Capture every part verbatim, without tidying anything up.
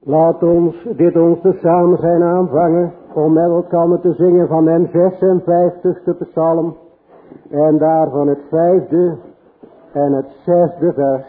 Laat ons dit ons te samen zijn aanvangen om met elkaar te zingen van den zesenvijftigste psalm en daarvan het vijfde en het zesde vers.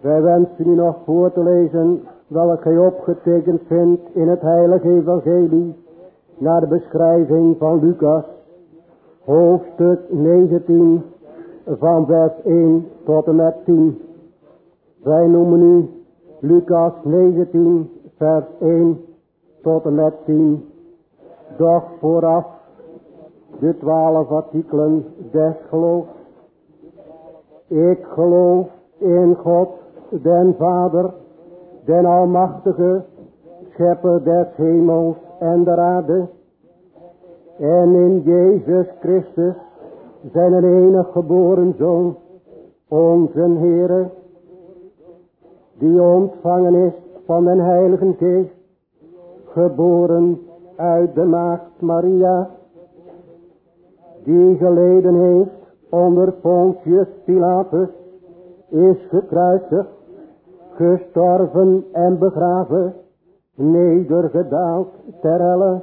Wij wensen u nog voor te lezen welk gij opgetekend vindt in het heilige evangelie naar de beschrijving van Lucas, hoofdstuk negentien van vers één tot en met tien. Wij noemen u Lucas negentien vers één tot en met tien. Doch vooraf de twaalf artikelen des geloofs. Ik geloof in God, den Vader, den Almachtige, schepper des hemels en der aarde, en in Jezus Christus, zijn enig geboren Zoon, onze Heere, die ontvangen is van den Heiligen Geest, geboren uit de maagd Maria, die geleden heeft onder Pontius Pilatus, is gekruisigd, gestorven en begraven, nedergedaald ter helle,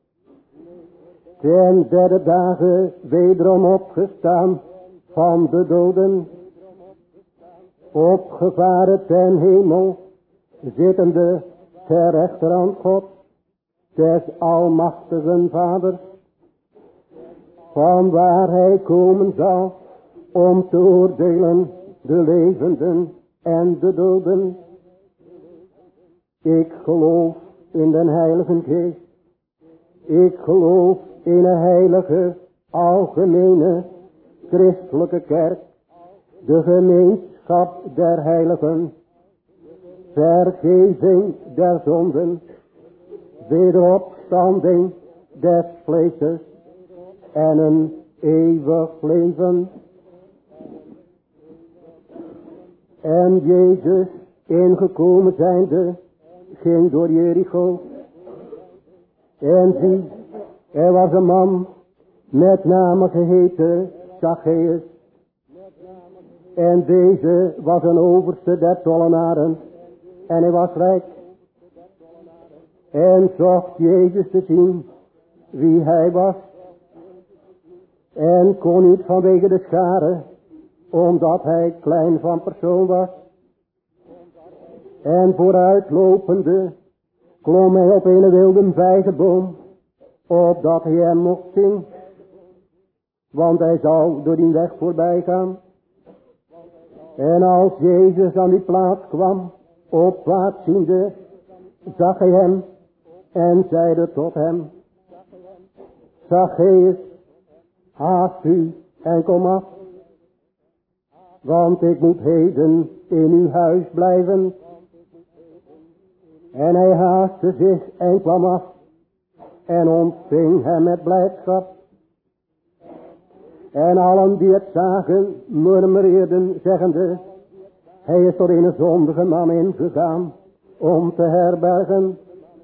ten derde dagen wederom opgestaan van de doden, opgevaren ten hemel, zittende ter rechterhand God, des almachtigen Vaders, van waar hij komen zal om te oordelen de levenden en de doden. Ik geloof in den Heilige Geest. Ik geloof in een heilige, algemene, christelijke kerk, de gemeenschap der heiligen, vergeving der zonden, wederopstanding des vleeses en een eeuwig leven. En Jezus, ingekomen zijnde, ging door Jericho. En zie, er was een man met name geheten Zacchaeus. En deze was een overste der tollenaren. En hij was rijk. En zocht Jezus te zien wie hij was. En kon niet vanwege de schare, omdat hij klein van persoon was. En vooruitlopende klom hij op een wilde vijgenboom, opdat hij hem mocht zien. Want hij zou door die weg voorbij gaan. En als Jezus aan die plaats kwam, opwaarts ziende, zag hij hem en zeide tot hem: Zacchaeus, haast u en kom af, want ik moet heden in uw huis blijven. En hij haastte zich en kwam af en ontving hem met blijdschap. En allen die het zagen murmureerden, zeggende: hij is door een zondige man ingegaan om te herbergen.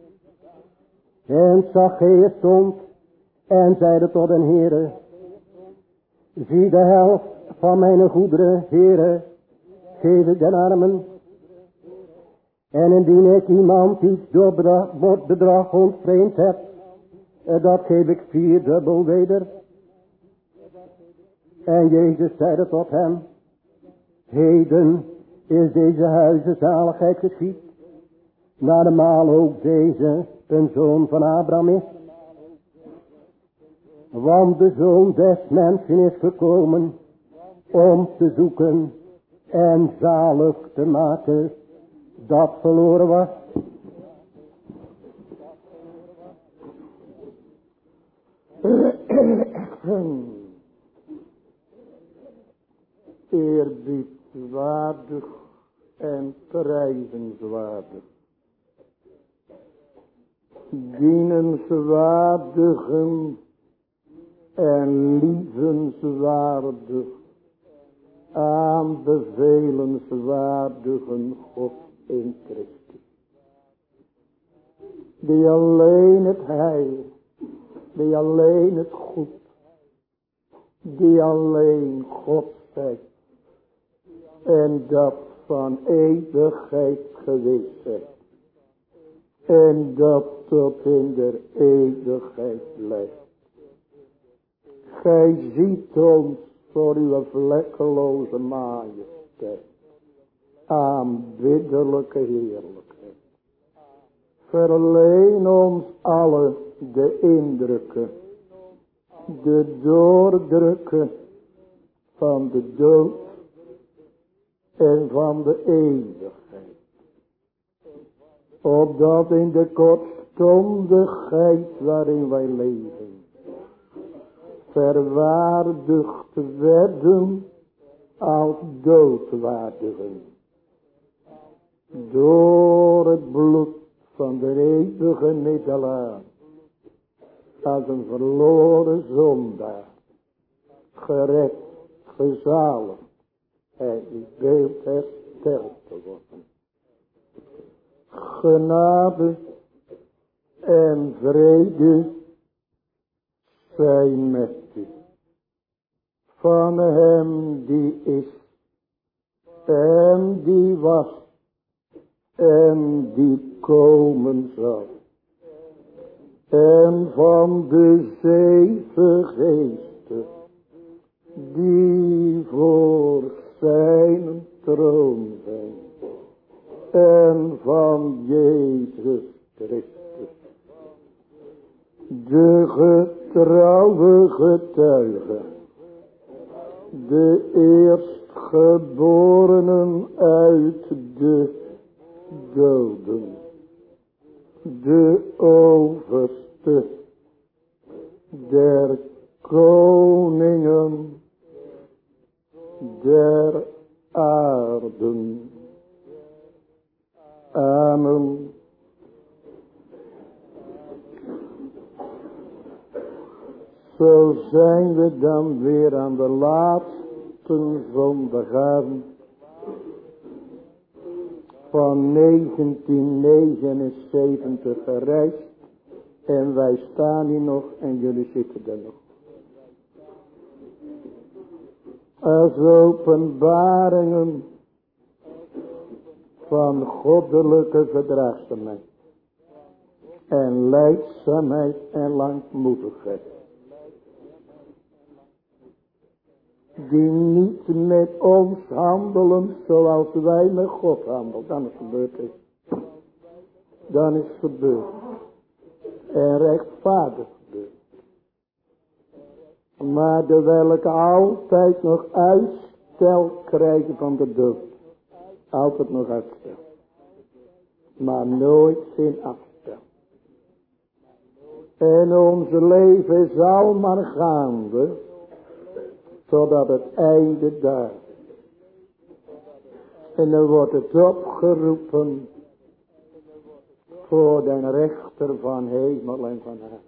En Zacchaeus stond en zeide tot den Heere: zie, de helft van mijn goederen, Heere, geef ik den armen. En indien ik iemand iets door bedrag, bedrag ontvreemd heb, dat geef ik vierdubbel weder. En Jezus zeide tot hem: heden is deze huizen zaligheid geschied, naar de maal ook deze een zoon van Abraham is. Want de zoon des mensen is gekomen om te zoeken en zalig te maken dat verloren was. Eerbiedwaardig en prijzenswaardig, dienenswaardigen en lievenswaardig, aanbevelenswaardigen God in Christus, die alleen het heil, die alleen het goed, die alleen God zijt, en dat van eeuwigheid gewisseld, en dat tot in der eeuwigheid blijft. Gij ziet ons voor uw vlekkeloze majesteit, aanbiddelijke heerlijkheid. Verleen ons alle de indrukken, de doordrukken van de dood en van de eeuwigheid. Opdat in de kortstondigheid waarin wij leven, verwaardigd werden als doodwaardigen. Door het bloed van de eeuwige middelaar, als een verloren zondaar, gered, gezaligd en in beeld hersteld te worden. Genade en vrede zijn met u, van hem die is, en die was, en die komen zal, en van de zeven geesten, die voor zijn troon zijn, en van Jezus Christus, de getrouwe getuige, de eerstgeborenen uit de doden, de overste der koningen der aarden. Amen. Zo zijn we dan weer aan de laatste zondagavond van negentien negenenzeventig gereisd. En wij staan hier nog en jullie zitten er nog. Als openbaringen van goddelijke verdraagzaamheid en lijdzaamheid en langmoedigheid, die niet met ons handelen zoals wij met God handelen. Dan is het gebeurd. Dan is het gebeurd. En rechtvaardig gebeurd. Maar de welke altijd nog uitstel krijgen van de dood. Altijd nog uitstel. Maar nooit geen afstel. En onze leven is al maar gaande, totdat het einde daar is. En dan wordt het opgeroepen voor den rechter van hemel en van aarde.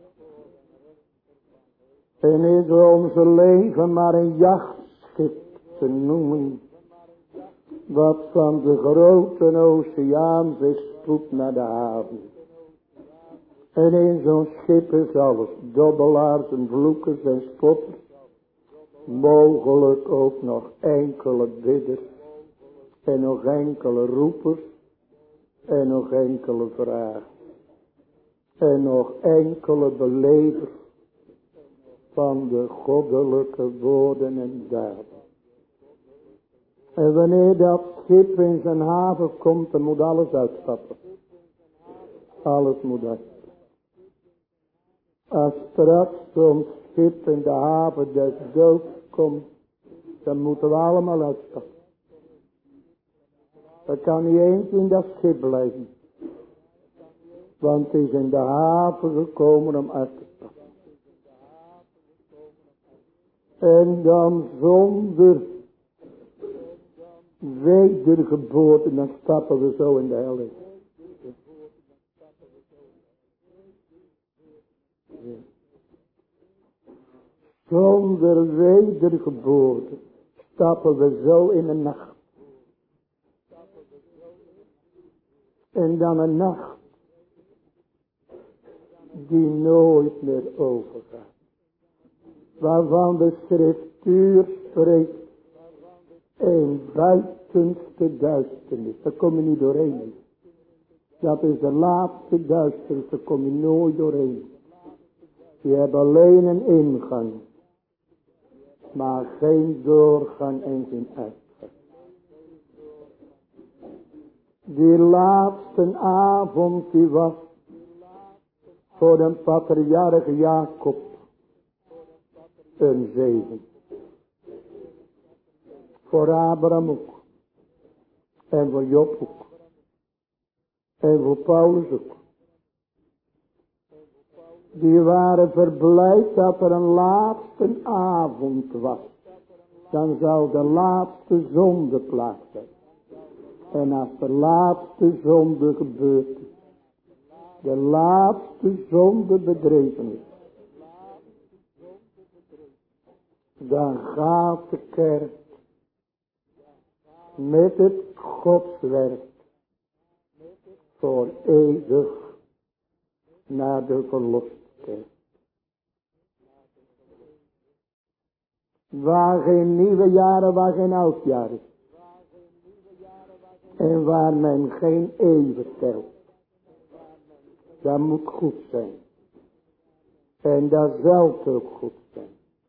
En is onze leven maar een jachtschip te noemen, wat van de grote oceaan zich spoedt naar de haven. En in zo'n schip is alles, dobbelaars en vloekers en spotters, mogelijk ook nog enkele bidders, en nog enkele roepers, en nog enkele vragen, en nog enkele belevers van de goddelijke woorden en daden. En wanneer dat schip in zijn haven komt, dan moet alles uitstappen. Alles moet uitstappen. Als straks zo'n schip in de haven des doods komt, dan moeten we allemaal uitstappen. Dat kan niet eens in dat schip blijven. Want het is in de haven gekomen om uit te stappen. En dan zonder wedergeboorte, dan stappen we zo in de hel in. Zonder wedergeboorte stappen we zo in de nacht. En dan een nacht die nooit meer overgaat. Waarvan de schriftuur spreekt, een buitenste duisternis. Daar kom je niet doorheen. Dat is de laatste duisternis, daar kom je nooit doorheen. Je hebt alleen een ingang, maar geen doorgang en geen uitgang. Die laatste avond die was voor de patriarch Jacob een zegen. Voor Abraham ook. En voor Job ook. En voor Paulus ook. Die waren verblijd dat er een laatste avond was. Dan zou de laatste zonde plaats zijn. En als de laatste zonde gebeurt is, de laatste zonde bedreven is, dan gaat de kerk met het godswerk voor eeuwig naar de verloste kerk. Waar geen nieuwe jaren, waar geen oudjaar is. En waar men geen eeuwen telt. Dat moet goed zijn. En dat zal ook goed zijn.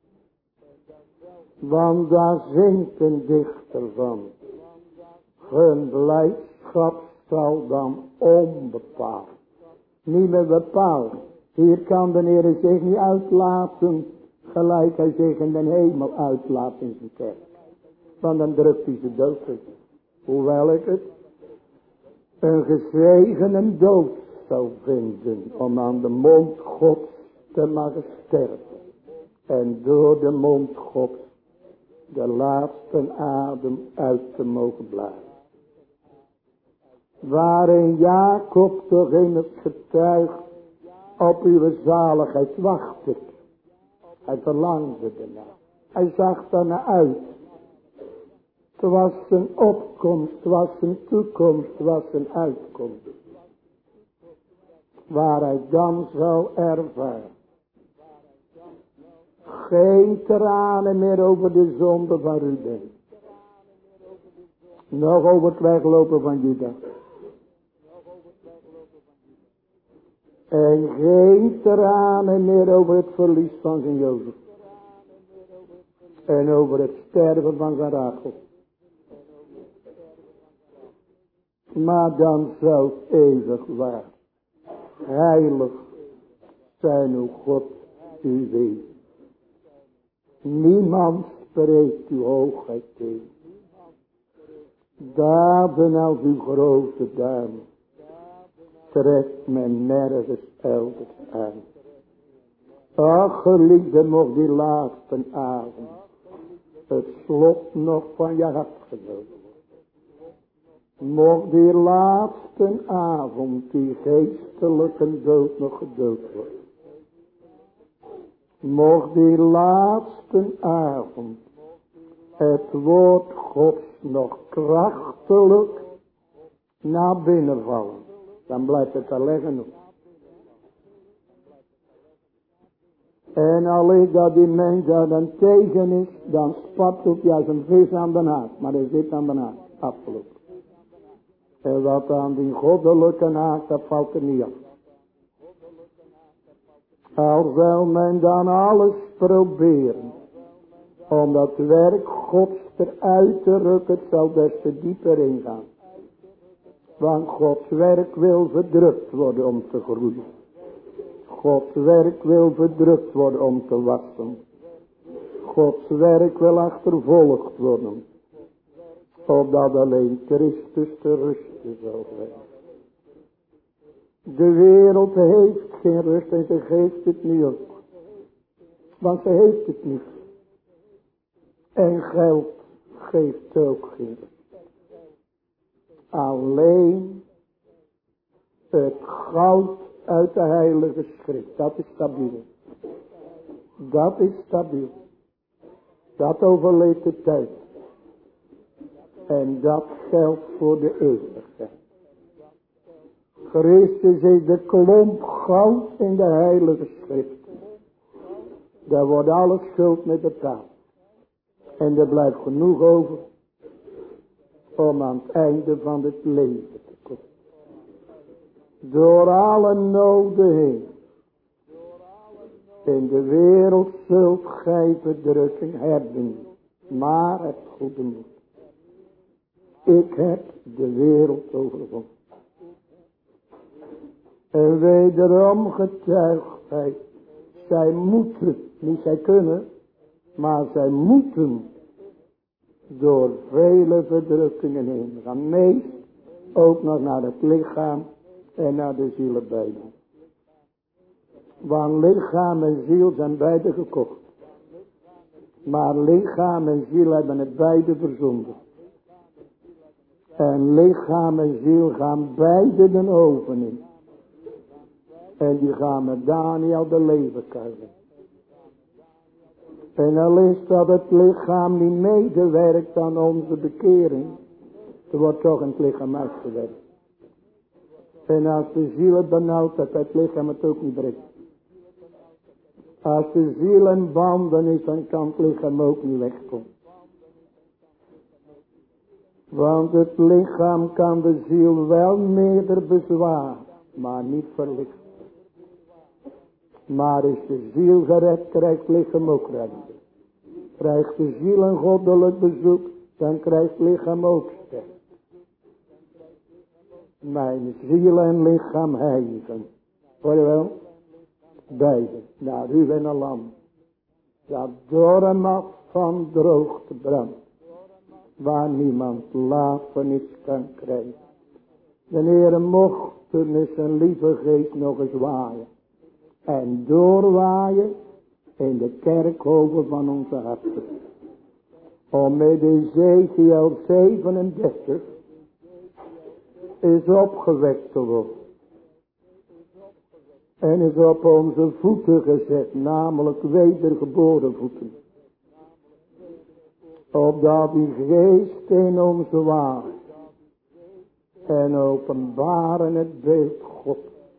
Want daar zingt een dichter van. Hun blijdschap zal dan onbepaald. Niet meer bepaald. Hier kan de Heer zich niet uitlaten. Gelijk hij zich in de hemel uitlaat in zijn kerk. Want dan drukt hij ze dood. Hoewel ik het een gezegende dood zou vinden. Om aan de mond Gods te mogen sterven. En door de mond Gods de laatste adem uit te mogen blazen. Waarin Jacob toch in het getuig op uw zaligheid wachtte. Hij verlangde ernaar. Hij zag daarnaar uit. Het was zijn opkomst, het was zijn toekomst, het was zijn uitkomst. Waar hij dan zou ervaren. Geen tranen meer over de zonde van Ruben. Nog over het weglopen van Juda. En geen tranen meer over het verlies van zijn Jozef. En over het sterven van zijn Rachel. Maar dan zou het eeuwig waar. Heilig zijn uw God u weet. Niemand spreekt uw hoogheid tegen. Daden als uw grote duim. Trekt men nergens elders aan. Ach, geliefde, mocht die laatste avond het slot nog van je hart gedood. Mocht die laatste avond die geestelijke dood nog gedood worden. Mocht die laatste avond het woord Gods nog krachtelijk naar binnen vallen. Dan blijft het alleen genoeg. En alleen dat die mens daar dan tegen is, dan spat ook juist een vis aan de naad. Maar er zit aan de naad, afgelopen. En wat aan die goddelijke naad, dat valt er niet af. Al zal men dan alles proberen, om dat werk Gods eruit te rukken, het zal des te dieper ingaan. Want Gods werk wil verdrukt worden om te groeien. Gods werk wil verdrukt worden om te wassen. Gods werk wil achtervolgd worden. Opdat alleen Christus te rusten zal zijn. De wereld heeft geen rust en ze geeft het niet op. Want ze heeft het niet. En geld geeft ook geen rust. Alleen het goud uit de heilige schrift. Dat is stabiel. Dat is stabiel. Dat overleeft de tijd. En dat geldt voor de eeuwigheid. Christus is de klomp goud in de heilige schrift. Daar wordt alle schuld mee betaald. En er blijft genoeg over om aan het einde van het leven te komen. Door alle noden heen. In de wereld zult gij verdrukking hebben. Maar het goede moed. ik heb de wereld overwonnen. En wederom getuigt hij, zij moeten, niet zij kunnen, maar zij moeten door vele verdrukkingen heen gaan. Meest ook nog naar het lichaam en naar de ziel beide. Want lichaam en ziel zijn beide gekocht. Maar lichaam en ziel hebben het beide verzonden. En lichaam en ziel gaan beide de oven in. En die gaan met Daniel de leeuwenkuil in. En al is dat het lichaam niet medewerkt aan onze bekering, er wordt toch in het lichaam uitgewerkt. En als de ziel het benauwd heeft, het lichaam het ook niet brengt. Als de ziel in banden is, dan kan het lichaam ook niet wegkomen. Want het lichaam kan de ziel wel meerder bezwaar, maar niet verlichten. Maar is de ziel gered, krijgt het lichaam ook redding. Krijgt de ziel een goddelijk bezoek, dan krijgt het lichaam ook sterk. Mijn ziel en lichaam heiligen. Hoor je wel? Beide, naar u en een lam. Dat door hem af van droogte brandt. Waar niemand lafenis kan krijgen. De Heere mocht er met zijn lieve geest nog eens waaien. En doorwaaien in de kerkhoven van onze harten. Om met Ezekiel zevenendertig is opgewekt te worden. En is op onze voeten gezet, namelijk wedergeboren voeten. Opdat die geest in onze waart. En openbaren het beeld God.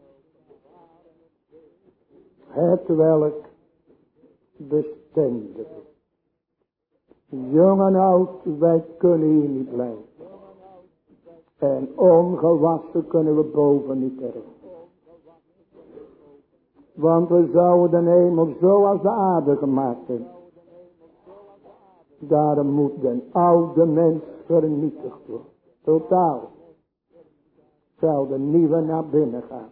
Het welk bestendig is. Jong en oud, wij kunnen hier niet blijven. En ongewassen kunnen we boven niet erven. Want we zouden de hemel zo als de aarde gemaakt hebben. Daarom moet den oude mens vernietigd worden. Totaal. Zou de nieuwe naar binnen gaan.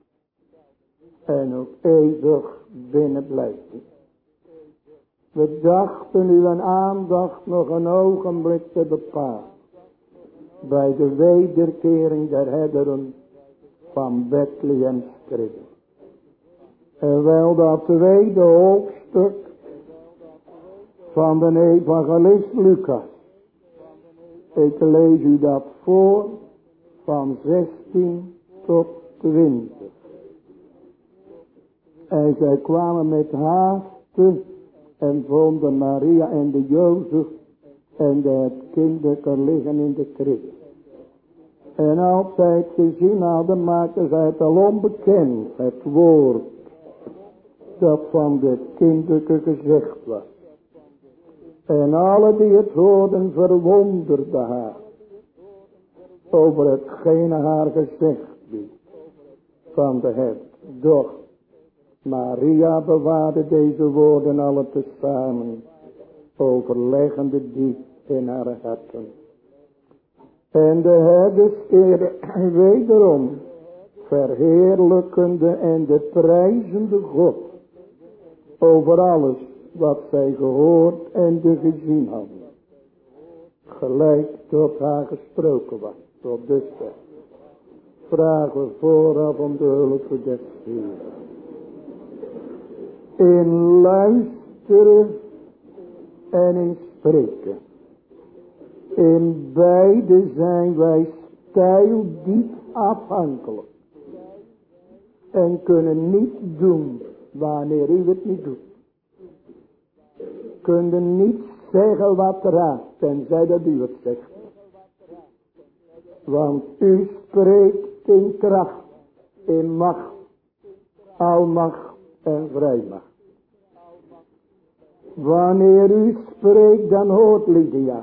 En ook eeuwig binnen blijven. We dachten uw aandacht nog een ogenblik te bepalen. Bij de wederkering der herderen van Bethlehem strijden. En wel dat tweede hoofdstuk van de evangelist Lucas. Ik lees u dat voor van zestien tot twintig. En zij kwamen met haaste en vonden Maria en de Jozef en de het kinderke liggen in de krib. En als zij het gezien hadden, maakten zij het al onbekend, het woord dat van dit kinderke gezegd was. En alle die het hoorden verwonderden haar over hetgene haar gezegd werd van de herder. Doch Maria bewaarde deze woorden alle tezamen, overleggende die in haar harten. En de herders keerden wederom, verheerlijkende en de prijzende God, over alles wat zij gehoord en de gezien hadden. Gelijk tot haar gesproken was, tot dusver. Vragen we vooraf om de hulp des Heeren. In luisteren en in spreken. In beide zijn wij stijldiep afhankelijk. En kunnen niet doen wanneer u het niet doet. Kunnen niet zeggen wat raakt, tenzij dat u het zegt. Want u spreekt in kracht, in macht, almacht en vrijmacht. Wanneer u spreekt, dan hoort Lydia.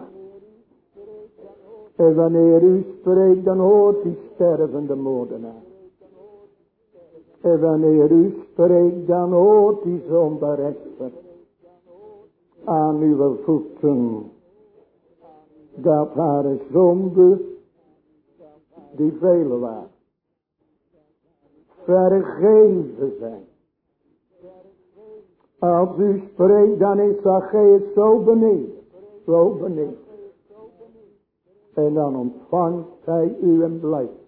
En wanneer u spreekt, dan hoort die stervende moordenaar. En wanneer u spreekt, dan hoort die zondarechter aan uw voeten. dat haar zonde, die vele waren, vergeven zijn. Als u spreekt, dan is Zacchaeus zo beneden, zo beneden. En dan ontvangt hij u en blijft.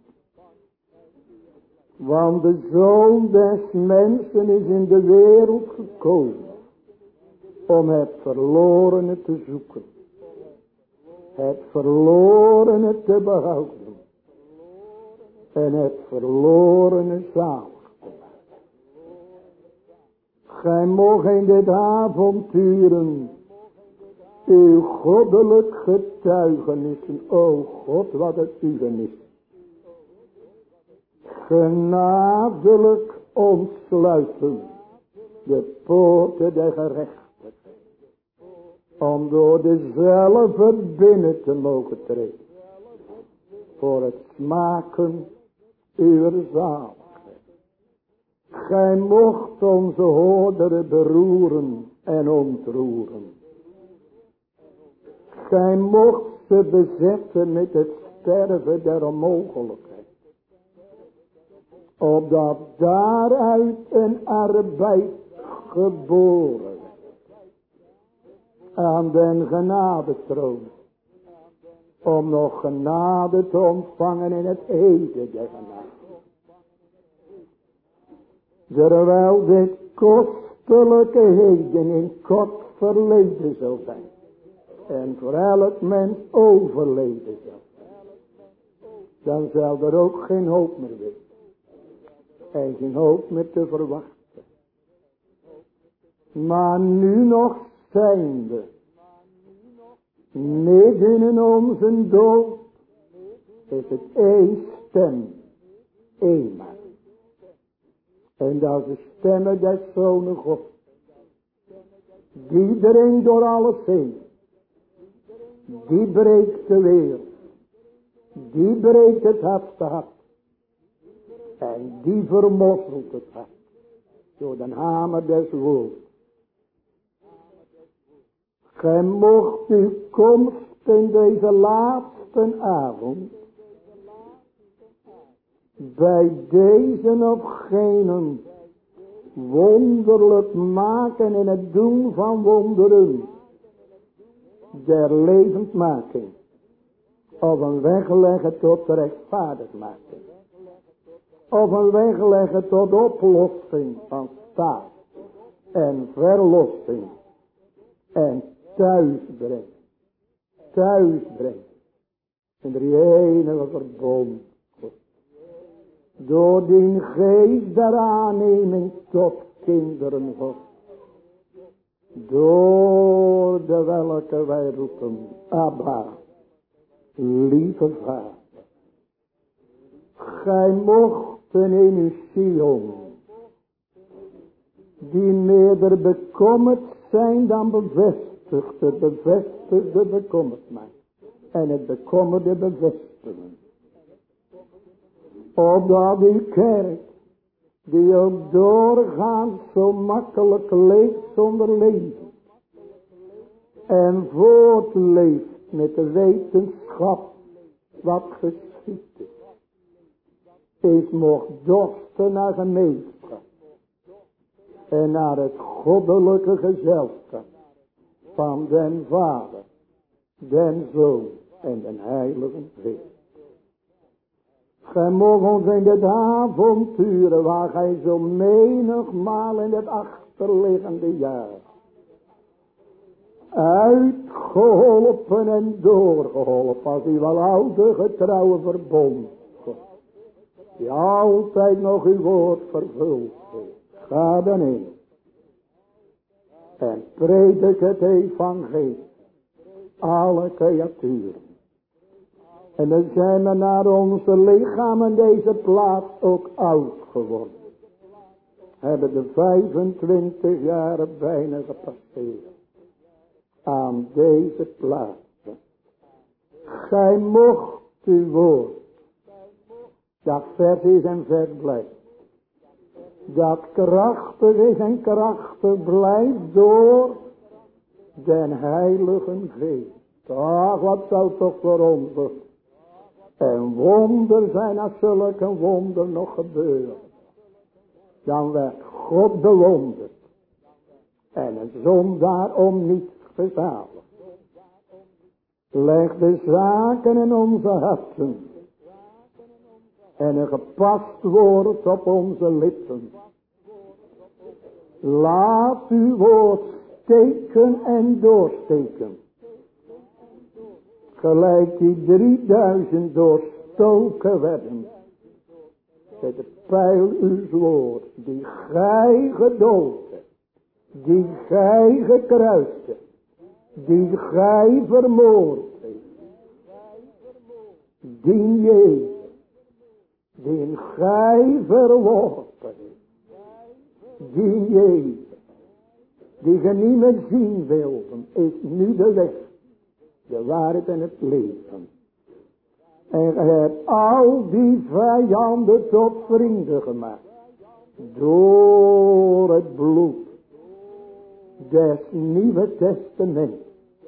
Want de Zoon des mensen is in de wereld gekomen om het verlorene te zoeken. Het verlorene te behouden. En het verlorene zalig te maken. Gij mocht in dit avonturen uw goddelijk getuigenissen, o God, wat het uwen is, genadelijk ontsluiten de poorten der gerechtigheid, om door dezelfde binnen te mogen treden, voor het smaken uw zaligheid. Gij mocht onze hoorderen beroeren en ontroeren. Gij mocht ze bezetten met het sterven der onmogelijkheid. Opdat daaruit een arbeid geboren werd. Aan den genadetroon. Om nog genade te ontvangen in het heden der genade. Terwijl dit kostelijke heden in kort verleden zal zijn. En voor elk mens overleden zal. Dan zal er ook geen hoop meer zijn. En geen hoop meer te verwachten. Maar nu nog zijnde. Midden in onze dood. Is het één stem. Eenmaal. En dat is de stemmen des Zonen God. Die dringt door alles heen. Die breekt de wereld. Die breekt het hardste hart. En die vermosselt het hart. Door de hamer des woords. Gij mocht uw komst in deze laatste avond. Bij deze of gene wonderlijk maken in het doen van wonderen. Der levendmaking. Of een weg leggen tot rechtvaardigmaking. Of een weg leggen tot oplossing van staat. En verlossing. En thuisbrengen. Thuisbrengen. In de enige verbond. Door die geest der aanneming tot kinderen God. Door de welke wij roepen. Abba. Lieve Vader. Gij mochten in uw Sion. Die meerder bekommerd zijn dan bevestigd. Het bevestigde bekommerd maakt. En het bekommerde bevestigen. Opdat uw kerk. Die ook doorgaans zo makkelijk leeft zonder leven. En voortleeft met de wetenschap wat geschied is. Is mocht dorsten naar gemeenschap. En naar het goddelijke gezelschap. Van den Vader, den Zoon en den Heilige Geest. Gij mocht ons in dit avonturen waar gij zo menigmaal in het achterliggende jaar uitgeholpen en doorgeholpen als die wel oude getrouwe verbond. Die altijd nog uw woord vervult heeft. Ga dan in. En predik het evangelie. Alle creaturen. En dan zijn we naar onze lichamen deze plaats ook oud geworden. Hebben de vijfentwintig jaren bijna gepasseerd. Aan deze plaats. Gij mocht uw woord. Dat vers is en vers blijft. Dat krachtig is en krachtig blijft door den Heilige Geest. Ach, wat zou toch voor ons een wonder zijn als zulk een wonder nog gebeuren. Dan werd God bewonderd. En een zondaar om niet verzadigd. Leg de zaken in onze harten. En een gepast woord op onze lippen. Laat uw woord steken en doorsteken. Gelijk die drieduizend doorstoken werden. Met de pijl uw woord. Die gij gedood hebt. Die gij gekruist hebt. Die gij vermoord hebt. Die Jezus. Die gij verworpen hebt. Die Jezus. Die ge niet meer zien wilden. Is nu de weg. De waarheid en het leven. En gij hebt al die vijanden tot vrienden gemaakt. Door het bloed des Nieuwe Testaments.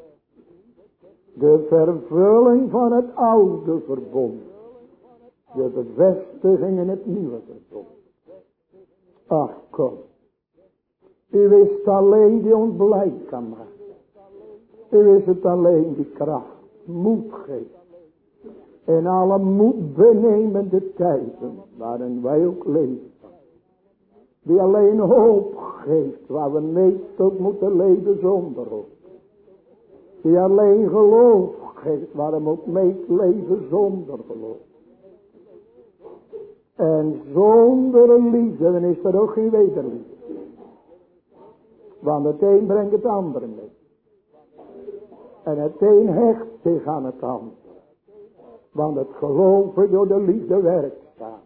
De vervulling van het oude verbond. De bevestiging in het nieuwe verbond. Ach kom. U is alleen die ons blij kan maken. U is het alleen die kracht, moed geeft. In alle moed benemende tijden, waarin wij ook leven. Die alleen hoop geeft, waar we meest ook moeten leven zonder hoop. Die alleen geloof geeft, waarom ook meest leven zonder geloof. En zonder liefde, dan is er ook geen wederliefde. Want het een brengt het andere mee. En het een hecht zich aan het ander. Want het geloven door de liefde werkt staat.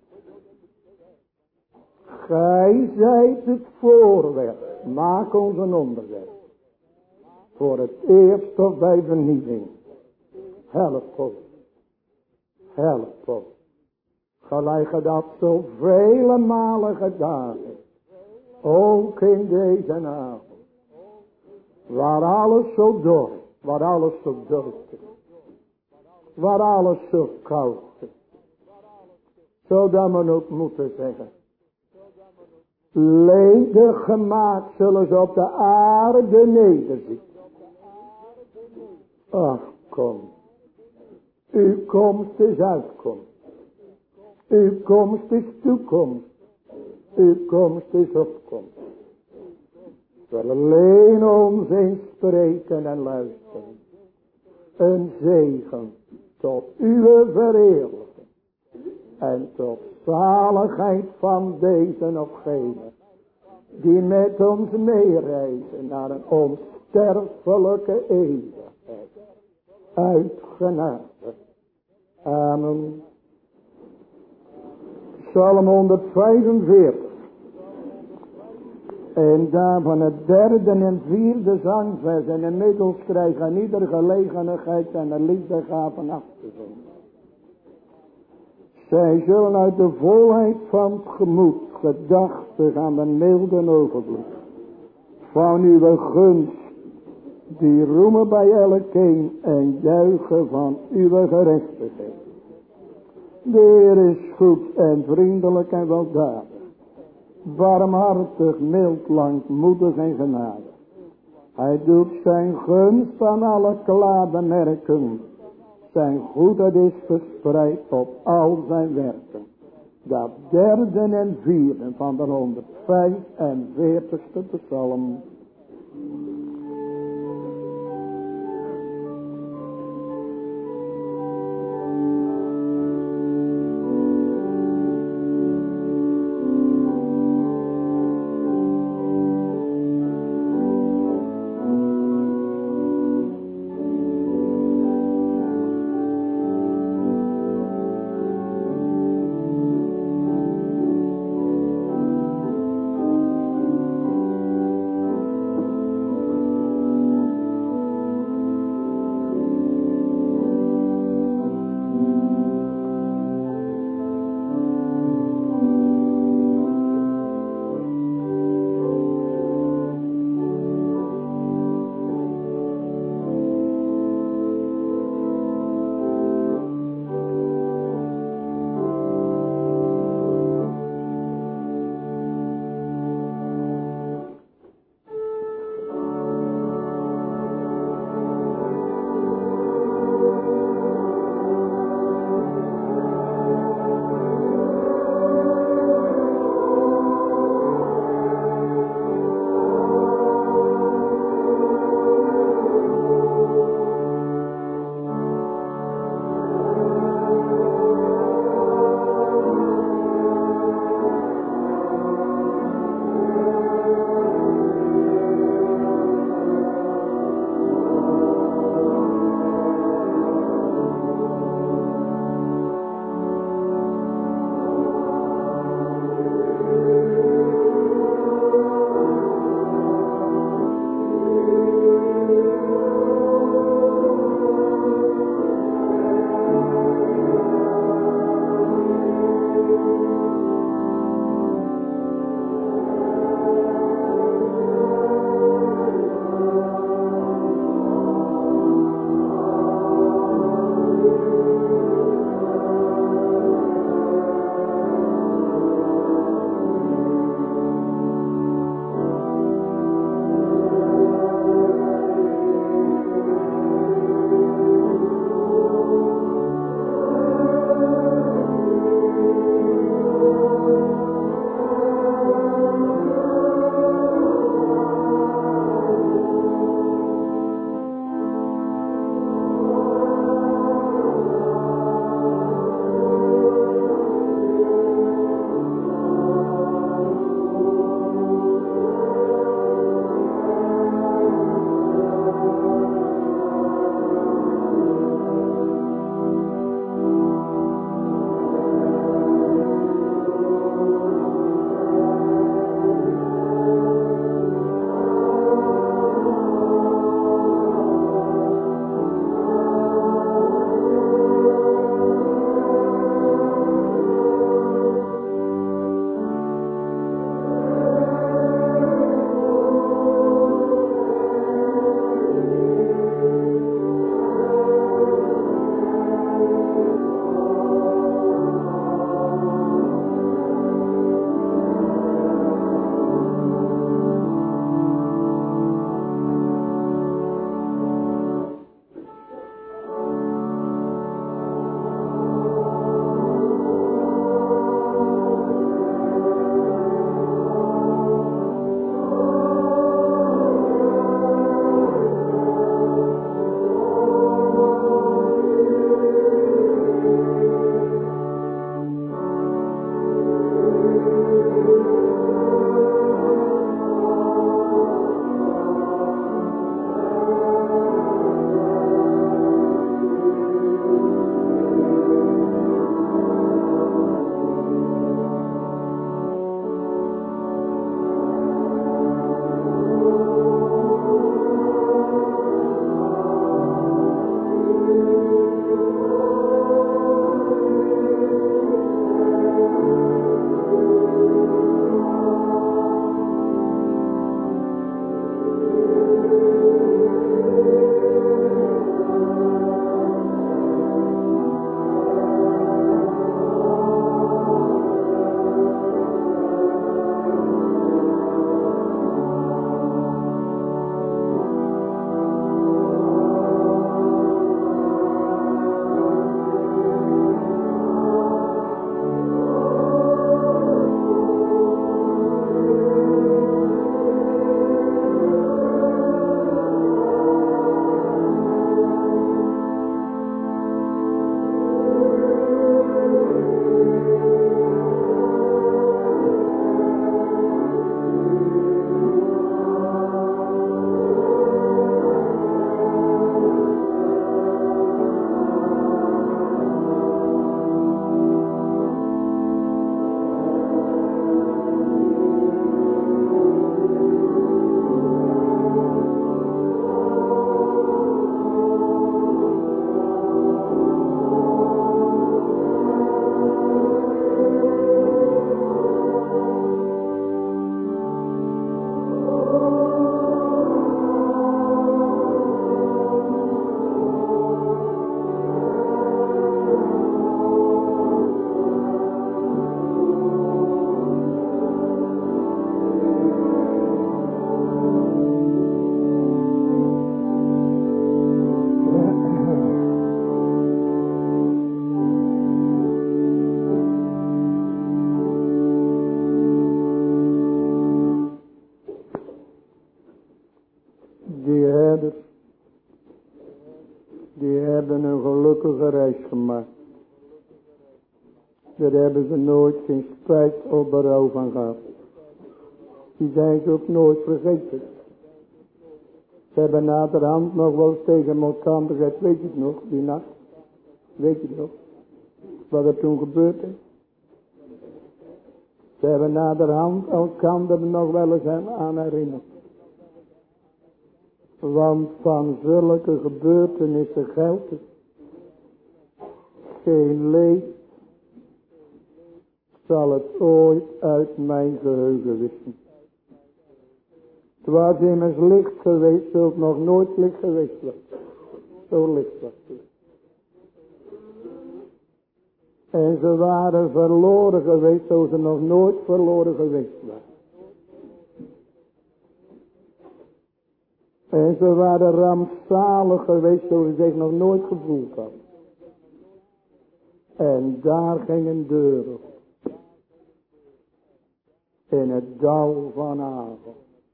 Gij zijt het voorwerp. Maak ons een onderwerp. Voor het eerst of bij vernieuwing. Help ons. Help ons. Gelijk dat zo vele malen gedaan is. Ook in deze avond. Waar alles zo door. Waar alles zo dood is. Waar alles zo koud is. Zodat men ook moeten zeggen. Ledig gemaakt zullen ze op de aarde nederzien. Ach kom. Uw komst is uitkomst. Uw komst is toekomst. Uw komst is opkomst. Wel alleen ons inspreken en luisteren. Een zegen tot uw verheerlijking. En tot zaligheid van deze of gene. Die met ons meereizen naar een onsterfelijke eeuwigheid. Uit genade. Amen. Psalm honderdvijfenveertig. En daarvan het derde en vierde zangvers. En inmiddels krijgen aan ieder gelegenheid en de liefdegaven af te zingen. Zij zullen uit de volheid van het gemoed gedachtig aan de milde overvloed van uw gunst, die roemen bij elkeen en juichen van uw gerechtigheid. De Heer is goed en vriendelijk en weldadig, barmhartig, mild, langmoedig en genadig. Hij doet zijn gunst aan alle kwade merken. Zijn goedheid is verspreid op al zijn werken. Dat derde en vierde van de honderdvijfenveertigste psalm. Die herders, die hebben een gelukkige reis gemaakt. Daar hebben ze nooit geen spijt of berouw van gehad. Die zijn ze ook nooit vergeten. Ze hebben naderhand nog wel eens tegen elkaar gezegd, weet je het nog, die nacht? Weet je het nog? Wat er toen gebeurd is? Ze hebben naderhand elkaar nog wel eens aan herinnerd. Want van zulke gebeurtenissen geldt het. Geen leed zal het ooit uit mijn geheugen wissen. Het was immers licht geweest, zoals het nog nooit licht geweest was. Zo licht was het. En ze waren verloren geweest, zoals ze nog nooit verloren geweest waren. En ze waren rampzalig geweest, zoals ze zich nog nooit gevoeld hadden. En daar ging een deur op. In het dal van avond.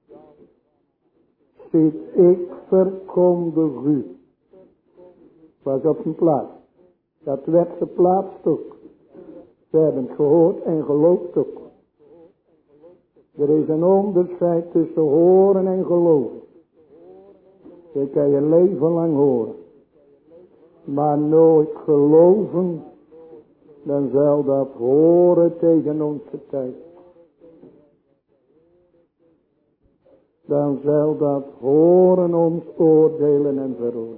Ziet, ik verkondig u. Was op zijn plaats. Dat werd geplaatst ook. Ze hebben het gehoord en geloofd ook. Er is een onderscheid tussen horen en geloven. Je kan je leven lang horen. Maar nooit geloven. Dan zal dat horen tegen onze tijd. Dan zal dat horen ons oordelen en veroordelen.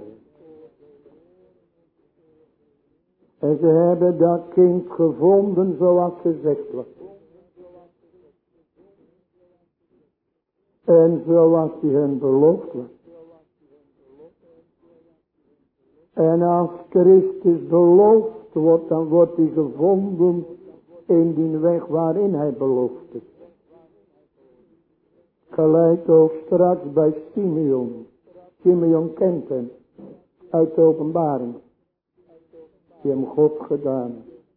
En ze hebben dat kind gevonden zoals gezegd was. En zoals hij hen beloofd was. En als Christus beloofd wordt, dan wordt hij gevonden in die weg waarin hij beloofd is. Gelijk ook straks bij Simeon. Simeon kent hem uit de openbaring. Die hem God gedaan.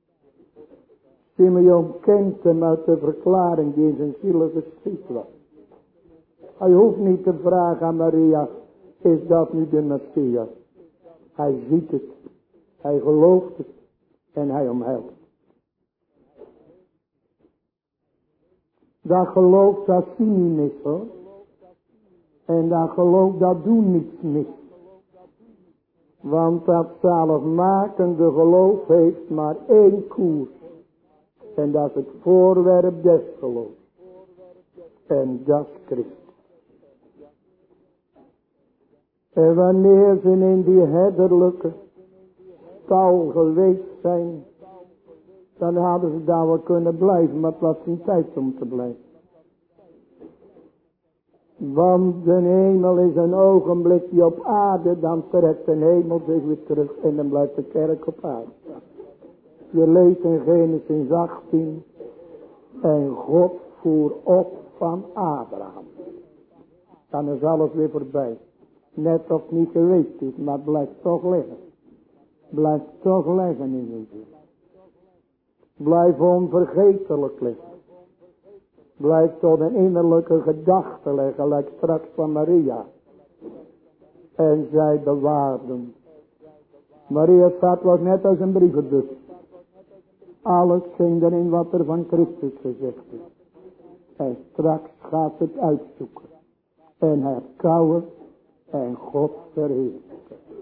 Simeon kent hem uit de verklaring die in zijn ziel geschied was. Hij hoeft niet te vragen aan Maria, is dat nu de Messias? Hij ziet het, hij gelooft het en hij omhelpt. Dat geloof dat zie je niet hoor. En dat geloof dat doet niets mis. Want dat zaligmakende geloof heeft maar één koers. En dat is het voorwerp des geloofs. En dat is Christus. En wanneer ze in die herderlijke stal geweest zijn, dan hadden ze daar wel kunnen blijven, maar het was geen tijd om te blijven. Want de hemel is een ogenblikje op aarde, dan trekt de hemel zich weer terug en dan blijft de kerk op aarde. Je leest in Genesis achttien, en God voer op van Abraham. Dan is alles weer voorbij. Net of niet geweest is, maar het blijft toch liggen. Blijft toch liggen in de ziel. Blijf onvergetelijk liggen. Blijf tot een innerlijke gedachte leggen, gelijk straks van Maria. En zij bewaarden. Maria's hart was net als een brievenbus. Alles ging erin wat er van Christus gezegd is. En straks gaat het uitzoeken. En herkauwen. En God verheerlijken.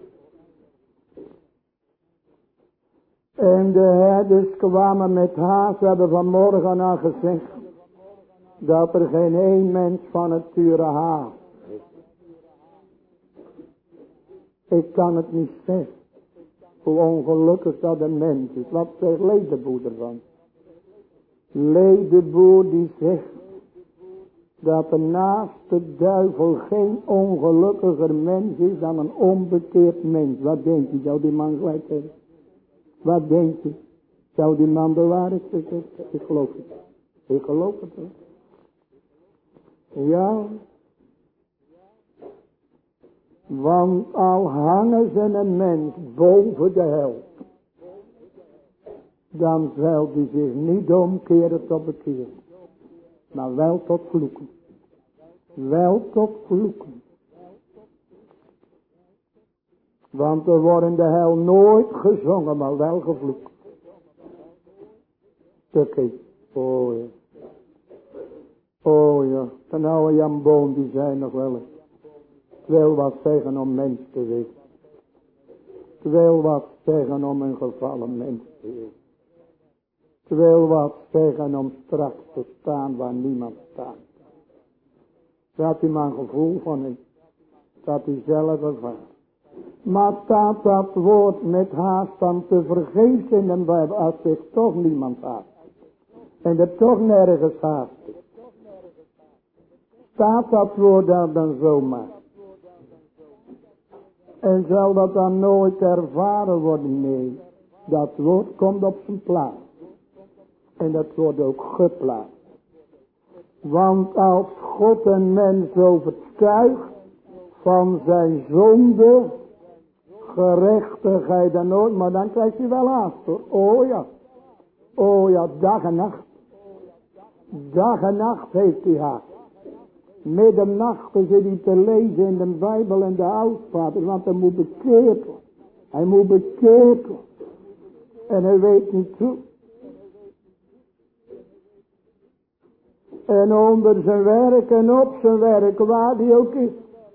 En de herders kwamen met haast, hebben vanmorgen al gezegd, dat er geen één mens van nature haast heeft. Ik kan het niet zeggen, hoe ongelukkig dat een mens is. Wat zegt Ledeboer ervan? Ledeboer die zegt, dat er naast de duivel geen ongelukkiger mens is dan een onbekeerd mens. Wat denkt u? Zou die man gelijk hebben? Wat denkt u? Zou die man de waarheid zeggen? Ik geloof het. Ik geloof het. Hè? Ja. Want al hangen ze een mens boven de hel, dan zal die zich niet omkeren tot bekeren. Maar wel tot vloeken. Wel tot vloeken. Want er wordt in de hel nooit gezongen, maar wel gevloekt. Stukje. Oh ja. Oh ja. Van oude Jan Boon die zei nog wel eens. Ik wil wat zeggen om mens te wezen. Ik wil wat zeggen om een gevallen mens te wezen. Ik wil wat zeggen om straks te staan waar niemand staat. Dat hij maar een gevoel van heeft. Dat hij zelf ervaart. Maar staat dat woord met haast dan te vergeefs in de Bijbel als zich toch niemand haast. En er toch nergens haast is. Staat dat woord daar dan zomaar. En zal dat dan nooit ervaren worden? Nee. Dat woord komt op zijn plaats. En dat wordt ook geplaatst. Want als God een mens overtuigt van zijn zonde, gerechtigheid en nooit, maar dan krijgt hij wel haast hoor. Oh ja. Oh ja, dag en nacht. Dag en nacht heeft hij haast. Middernacht zit hij te lezen in de Bijbel en de oudvader, want hij moet bekeerd worden. Hij moet bekeerd worden. En hij weet niet hoe. En onder zijn werk en op zijn werk, waar die ook is.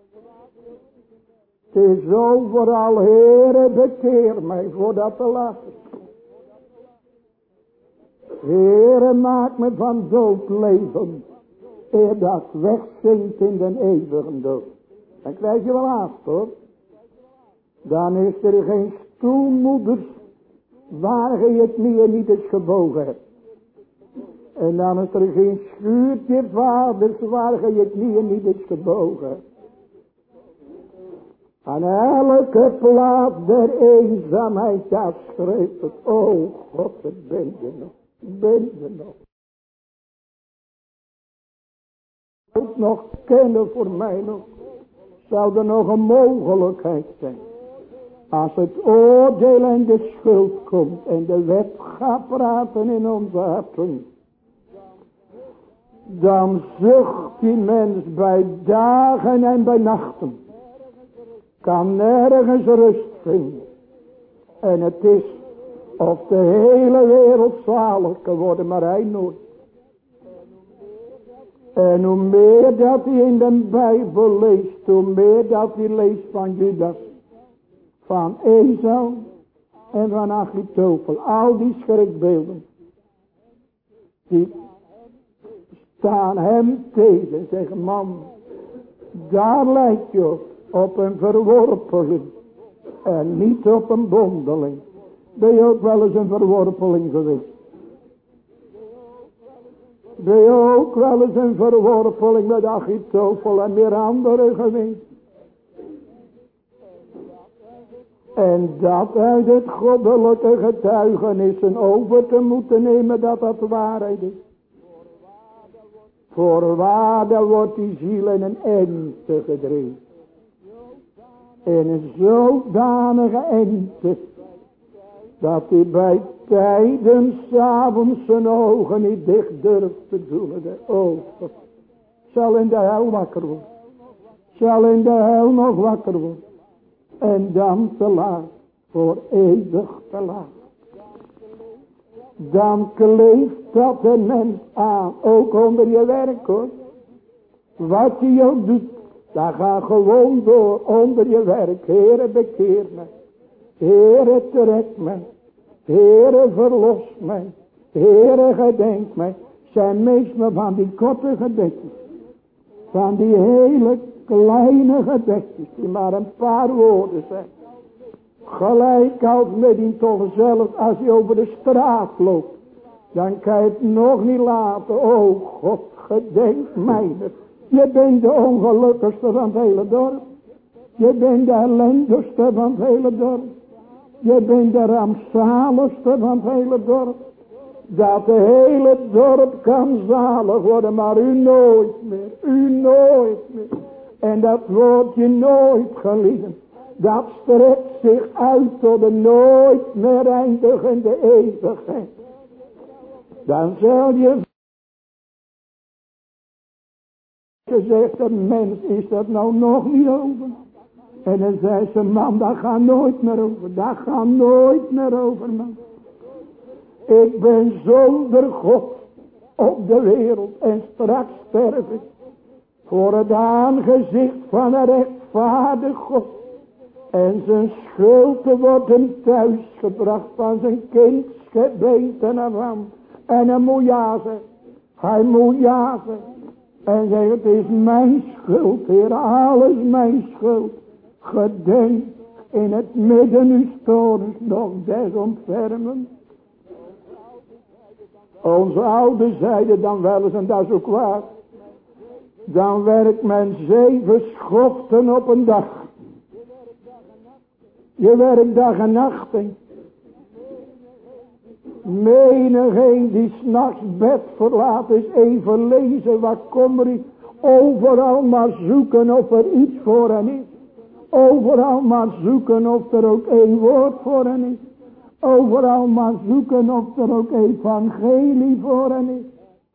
Het is overal, Heere, bekeer mij voordat te laat is. Heere, maak me van dood leven, eer dat wegzinkt in den eeuwige dood. Dan krijg je wel haast hoor. Dan is er geen stoelmoeders waar je het meer niet eens gebogen hebt. En dan is er geen schuurtje vaders waar je het meer niet eens gebogen hebt. Aan elke plaats der eenzaamheid, daar schreef het, oh God, het ben je nog, ben je nog. Ook nog kennen voor mij nog, zou er nog een mogelijkheid zijn. Als het oordeel en de schuld komt en de wet gaat praten in onze harten. Dan zucht die mens bij dagen en bij nachten. Kan nergens rust vinden. En het is of de hele wereld zalig kan worden, maar hij nooit. En hoe meer dat hij in de Bijbel leest, hoe meer dat hij leest van Judas, van Esau en van Achitofel, al die schrikbeelden, die staan hem tegen en zeggen, man, daar lijkt je op. Op een verworpeling. En niet op een bondeling. Ben je ook wel eens een verworpeling geweest? Ben je ook wel eens een verworpeling met Achitofel en meer anderen geweest? En dat uit het goddelijke getuigenissen over te moeten nemen dat dat waarheid is. Voorwaar wordt die ziel in een ente gedreven. In een zodanige engte, dat hij bij tijden 's avonds zijn ogen niet dicht durft te doen. De ogen zal in de hel wakker worden. Zal in de hel nog wakker worden. En dan te laat, voor eeuwig te laat. Dan kleeft dat een mens aan, ook onder je werk hoor. Wat je ook doet. Dan ga gewoon door onder je werk. Heere, bekeer mij. Heere, trek mij. Heere, verlos mij. Heere, gedenk mij. Zijn meestal van die korte gebedjes. Van die hele kleine gebedjes. Die maar een paar woorden zijn. Gelijk als met die toch zelf als je over de straat loopt. Dan kan je het nog niet laten. O God, gedenk mij. Je bent de ongelukkigste van het hele dorp. Je bent de ellendigste van het hele dorp. Je bent de rampzaligste van het hele dorp. Dat de hele dorp kan zalig worden, maar u nooit meer. U nooit meer. En dat wordt je nooit geliefd. Dat strekt zich uit tot de nooit meer eindigende eeuwigheid. Dan zal je gezegd, een mens is dat nou nog niet over. En dan zei ze, man, dat gaat nooit meer over. Dat gaat nooit meer over, man. Ik ben zonder God op de wereld. En straks sterf ik voor het aangezicht van een rechtvaardig God. En zijn schuld wordt hem thuisgebracht van zijn kindsgebeten af aan. En hij moet ja zeggen. Hij moet ja zeggen. En zegt, het is mijn schuld, Heer, alles mijn schuld. Gedenk in het midden uw torens nog des ontfermen. Onze ouders zeiden dan wel eens, en dat is ook waar. Dan werkt men zeven schoften op een dag. Je werkt dag en nacht. He. Menigeen die 's nachts bed verlaat is even lezen. Wat kommer hij? Overal maar zoeken of er iets voor hen is. Overal maar zoeken of er ook één woord voor hen is. Overal maar zoeken of er ook evangelie voor hen is.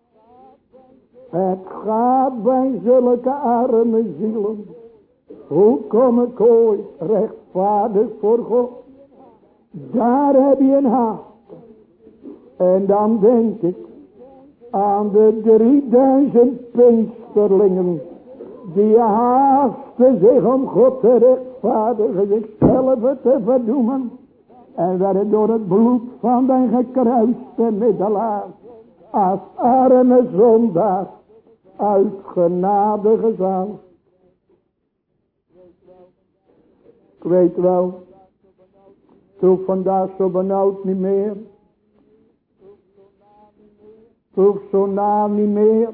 Het gaat bij zulke arme zielen. Hoe kom ik ooit rechtvaardig voor God? Daar heb je een haast. En dan denk ik aan de drieduizend pinksterlingen. Die haasten zich om God te rechtvaardigen, zichzelf te verdoemen. En werden door het bloed van de gekruiste middelaar als arme zondaar uit genade gezalfd. Ik weet wel, het hoeft vandaag zo benauwd niet meer. Het hoeft zo na niet meer.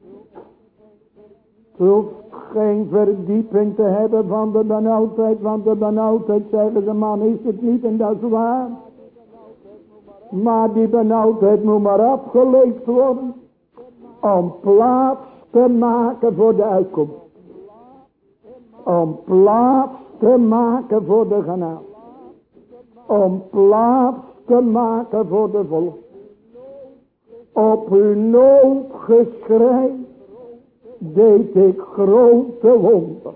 Het hoeft geen verdieping te hebben van de benauwdheid. Want de benauwdheid, zeggen ze, man, is het niet, en dat is waar. Maar die benauwdheid moet maar afgeleefd worden. Om plaats te maken voor de uitkomst. Om plaats te maken voor de genade. Om plaats te maken voor de volk. Op uw noodgeschrei deed ik grote wonderen.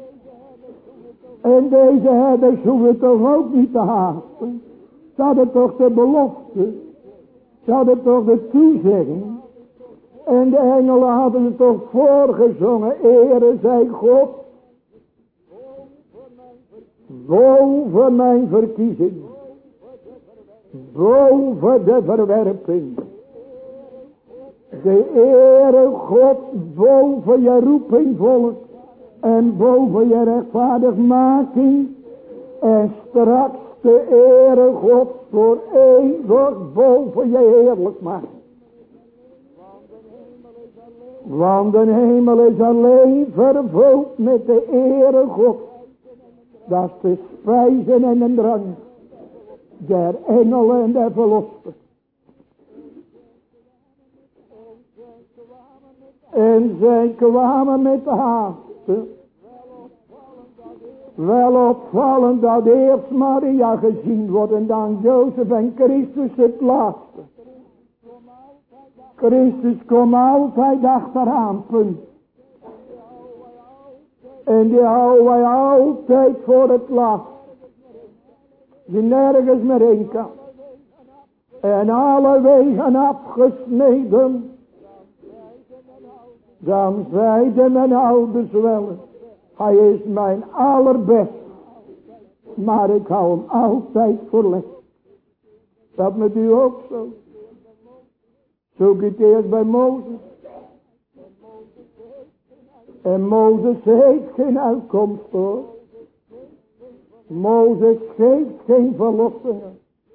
En deze herders hoeven toch ook niet te haasten. Ze hadden toch de belofte. Ze hadden toch de toezegging. En de engelen hadden het toch voorgezongen. Ere zij God. Boven mijn verkiezing. Boven de verwerping. De ere God boven je roeping volk. En boven je rechtvaardigmaking. En straks de ere God voor eeuwig boven je heerlijk maakt. Want de hemel is alleen vervuld met de ere God. Dat is de spijzen en de drank der engelen en der verlosten. En zij kwamen met haasten. Wel opvallend dat eerst Maria gezien wordt en dan Jozef en Christus het laatste. Christus komt altijd achteraan, punt. En die houden wij altijd voor het laatst. Die nergens meer heen kan. En alle wegen afgesneden. Dan zeiden mijn ouders wel. Hij is mijn allerbest. Maar ik hou hem altijd voor les. Dat met u ook zo. Zoek het eerst bij Mozes. En Mozes heeft geen uitkomst hoor. Mozes geeft geen verlossingen.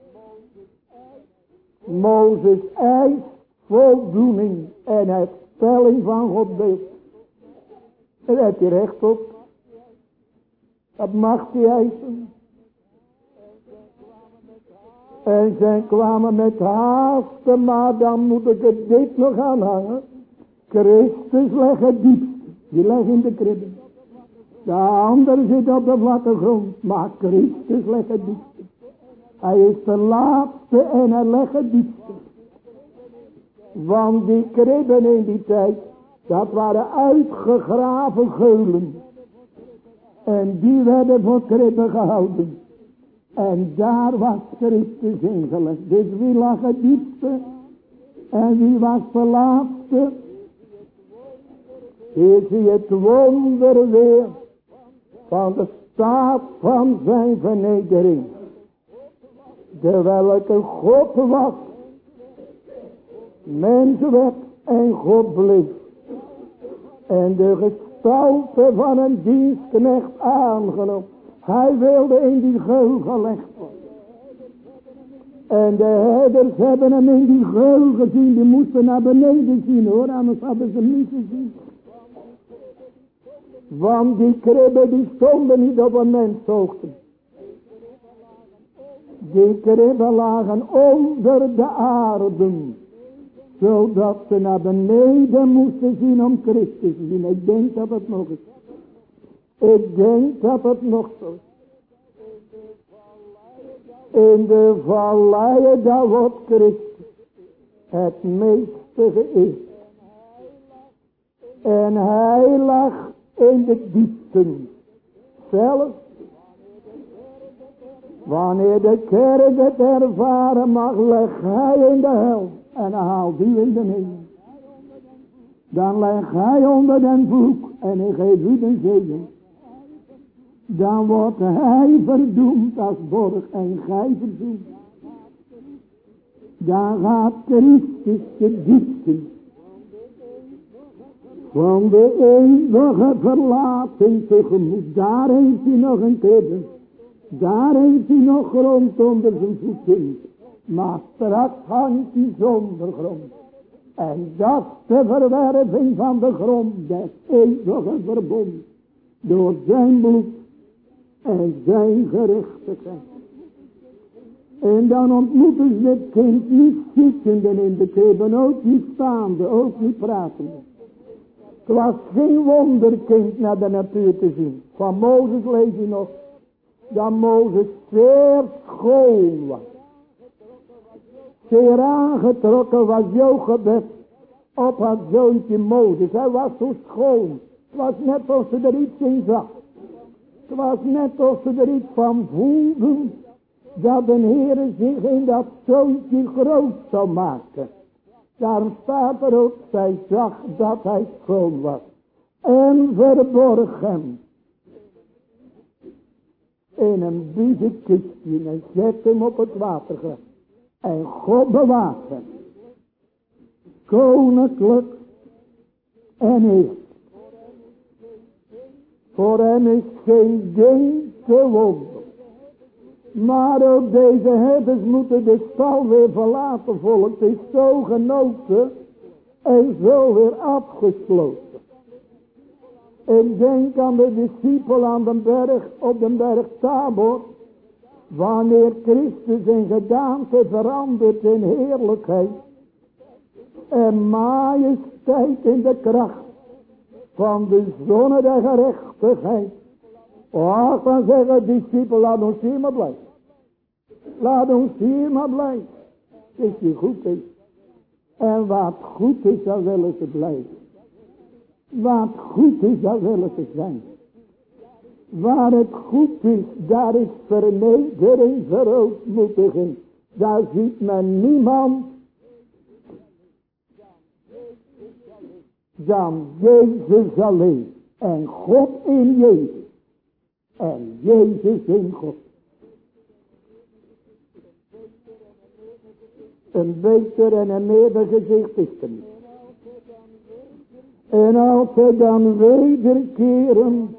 Mozes eist voldoening en herstelling van Gods beeld. En daar heb je recht op. Dat mag hij eisen. En zij kwamen met haasten, maar dan moet ik het dit nog aanhangen. Christus legt het diepste. Die legt in de kribbe. De ander zit op de vlakke grond. Maar Christus legt het diepste. Hij is de laatste en hij legt het diepste. Want die kribben in die tijd. Dat waren uitgegraven geulen. En die werden voor kribben gehouden. En daar was Christus ingelegd. Dus wie lag het diepste? En wie was de laatste? Hier zie je het wonder weer van de staat van zijn vernedering. De welke God was, mens werd en God bleef. En de gestalte van een dienstknecht aangenomen. Hij wilde in die geul gelegd worden. En de herders hebben hem in die geul gezien. Die moesten naar beneden zien hoor, anders hadden ze hem niet gezien. Want die kribben die stonden niet op een menshoogte. Die kribben lagen onder de aarde. Zodat ze naar beneden moesten zien om Christus te zien. Ik denk dat het nog is. Ik denk dat het nog zo is. In de valleien daar wordt Christus het meeste geëerd. En hij lag in de diepten. Zelfs wanneer de kerk het ervaren mag, leg hij in de hel. En dan haalt u in de hemel. Dan leg hij onder den vloek. En hij geeft u de zegen. Dan wordt hij verdoemd als borg en gij verdoemd. Dan gaat Christus de diepte van de eeuwige verlating tegemoet. Daar heeft hij nog een kribbe. Daar heeft hij nog grond onder zijn voeten. Maar straks hangt hij zonder grond. En dat is de verwerving van de grond des eeuwige verbond. Door zijn bloed en zijn gerechtigheid. En dan ontmoeten ze het kind niet zittende in de kribben, ook niet staande, ook niet pratende. Het was geen wonderkind naar de natuur te zien. Van Mozes lees je nog dat Mozes zeer schoon was. Zeer aangetrokken was Jochebed op haar zoontje Mozes. Hij was zo schoon. Het was net als ze er iets in zag. Het was net als ze er iets van voelden. Dat de Heere zich in dat zoontje groot zou maken. Daarom staat er ook, zij zag dat hij schoon was. En verborg hem in een biezenkistje en zet hem op het waterglas. En God bewaart hem. Koninklijk en heer. Voor hem is geen ding te wonder. Maar ook deze herders moeten de stal weer verlaten, volk. Het is zo genoten en zo weer afgesloten. Ik denk aan de discipelen aan de berg, op de berg Tabor. Wanneer Christus in gedaante verandert in heerlijkheid. En majesteit in de kracht van de zonne der gerechtigheid. Och, dan zeggen de discipelen, laat ons hier maar blijven. Laat ons hier maar blijven. Is die goed is. En wat goed is, dan willen ze blijven. Wat goed is, dan willen ze zijn. Waar het goed is, daar is vernedering, verootmoediging. Daar ziet men niemand dan Jezus alleen. En God in Jezus. En Jezus in God. Een beter en een meerder gezicht is er niet. En als ze dan wederkeren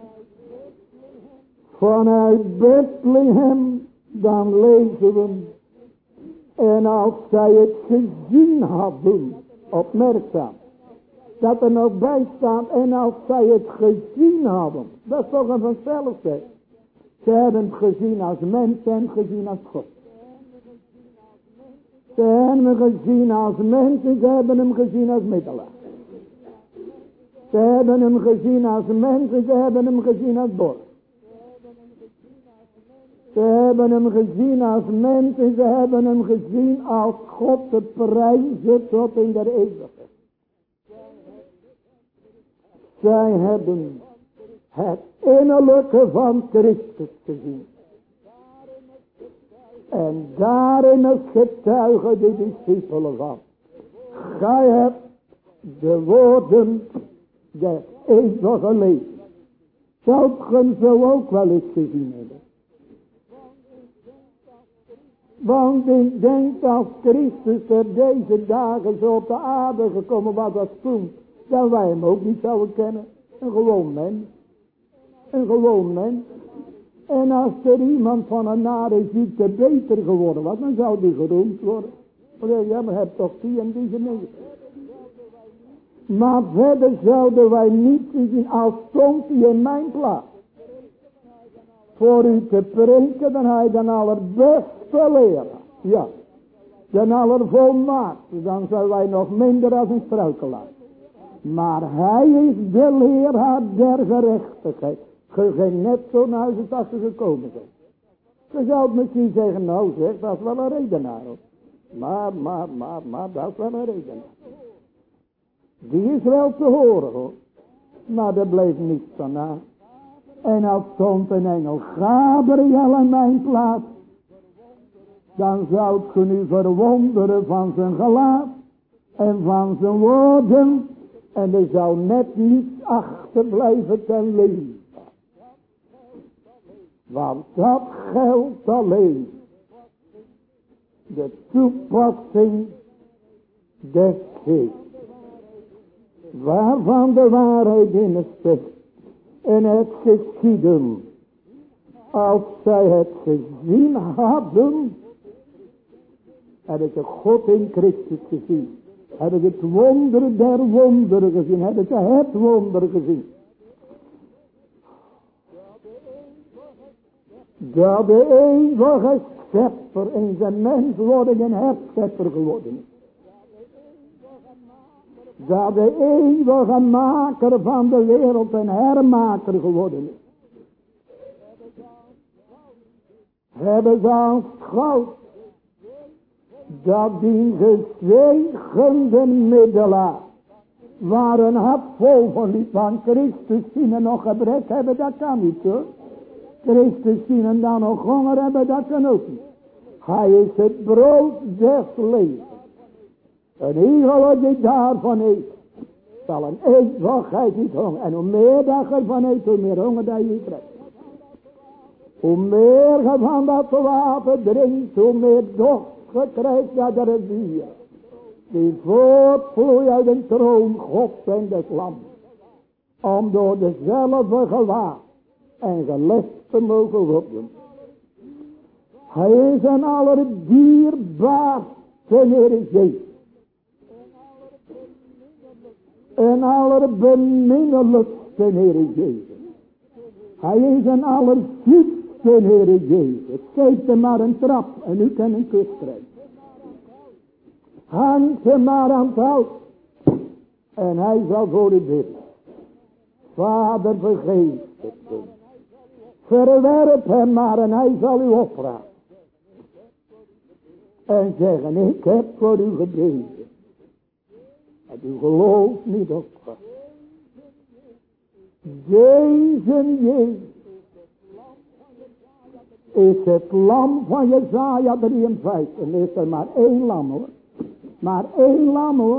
vanuit Bethlehem, dan lezen we. En als zij het gezien hadden, opmerkzaam, dat er nog bij staat, en als zij het gezien hadden, dat is toch een vanzelfde. Ze hebben het gezien als mens en gezien als God. Ze hebben hem gezien als mens en ze hebben hem gezien als middelaar. Ze hebben hem gezien als mens en ze hebben hem gezien als borg. Ze hebben hem gezien als mens en ze hebben hem gezien als God te prijzen tot in der eeuwigheid. Zij hebben het innerlijke van Christus te zien. En daarin het getuigen de discipelen van. Gij hebt de woorden des eeuwige leven. Zoudt ge zo ook wel eens gezien hebben. Want ik denk als Christus er deze dagen zo op de aarde gekomen was als toen, dat wij hem ook niet zouden kennen. Een gewoon mens. Een gewoon mens. En als er iemand van een nare ziekte beter geworden was, dan zou die geroemd worden. Dan zeg je, ja, maar heb toch die en die gemeen. Maar verder zouden wij niet zien als stond hij in mijn plaats. Voor u te preken, dan hij dan allerbeste leren. Ja, dan allervolmaakte, dan zijn wij nog minder als een struikelaar. Maar hij is de leraar der gerechtigheid. Ge ging net zo naar huis als ze gekomen zijn. Je zou het misschien zeggen, nou zeg, dat is wel een redenaar. Hoor. Maar, maar, maar, maar, dat is wel een redenaar. Die is wel te horen hoor. Maar er bleef niets van aan. En als stond een engel Gabriel in mijn plaats, dan zou het u verwonderen van zijn gelaat en van zijn woorden. En er zou net niets achterblijven ten leven. Want dat geldt alleen de toepassing des geestes. Waarvan de waarheid in het zegt. En het geschieden. Als zij het gezien hadden. Hebben ze God in Christus gezien. Hebben ze het wonder der wonderen gezien. Hebben ze het wonder gezien. Dat de eeuwige schepper in zijn menswording een herschepper geworden is. Dat de eeuwige maker van de wereld een hermaker geworden is. Hebben ze aanschouwd dat die gezegende middelaar, waar een hart vol van liep van Christus zien en nog gebrek hebben, dat kan niet hoor. Christus zien en dan nog honger hebben, dat kan ook niet. Hij is het brood des levens. En iedereen die daarvan eet, zal een eeuwigheid niet honger. En hoe meer dat je van eet, hoe meer honger dat je krijgt. Hoe meer je van dat water drinkt, hoe meer dorst je krijgt dat er een bier. Die voortvloeit uit een troon Gods en des Lams. Om door dezelfde gewaar en gelegd te mogen worden. Hij is een allerdierbaarste Heer Jezus. Een allerbeminnelijkste Heer Jezus. Hij is een allerziekste Heer Jezus. Geef hem maar een trap en u kan een kus krijgen. Hang hem maar aan het hout en hij zal voor u bidden. Vader, vergeef het hem. Verwerp hem maar en hij zal u opraken. En zeggen, ik heb voor u gebeden. Dat u gelooft niet op God. Deze Jezus is het lam van Jesaja drieënvijftig. En er is er maar één lam hoor. Maar één lam hoor.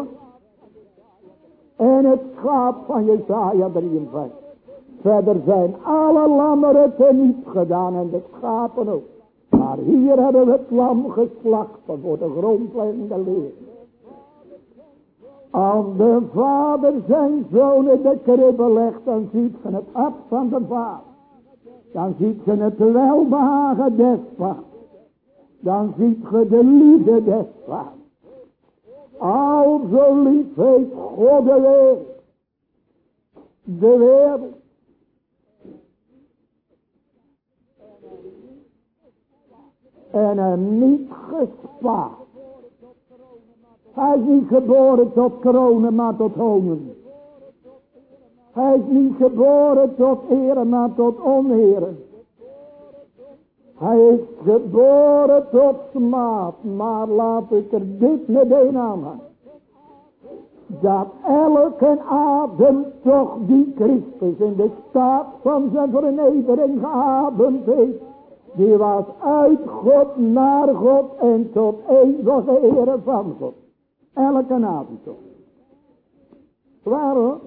En het schaap van Jesaja drieënvijftig. Verder zijn alle lammeren teniet gedaan en de schapen ook. Maar hier hebben we het lam geslacht voor de grondleggende leer. Als de vader zijn zoon in de kribbe legt, dan ziet je het af van de vader. Dan ziet je het welbehagen des vaders. Dan ziet je de liefde des vaders. Al zo lief heeft God de wereld. De wereld. En hem niet gespaard. Hij is niet geboren tot kronen, maar tot honger. Hij is niet geboren tot ere, maar tot onere. Hij is geboren tot smaad, maar laat ik er dit meteen aan. dat elke adem toch die Christus in de staat van zijn vernedering geademd heeft, die was uit God, naar God en tot eeuwige ere van God. Elke adem toch. Waarom?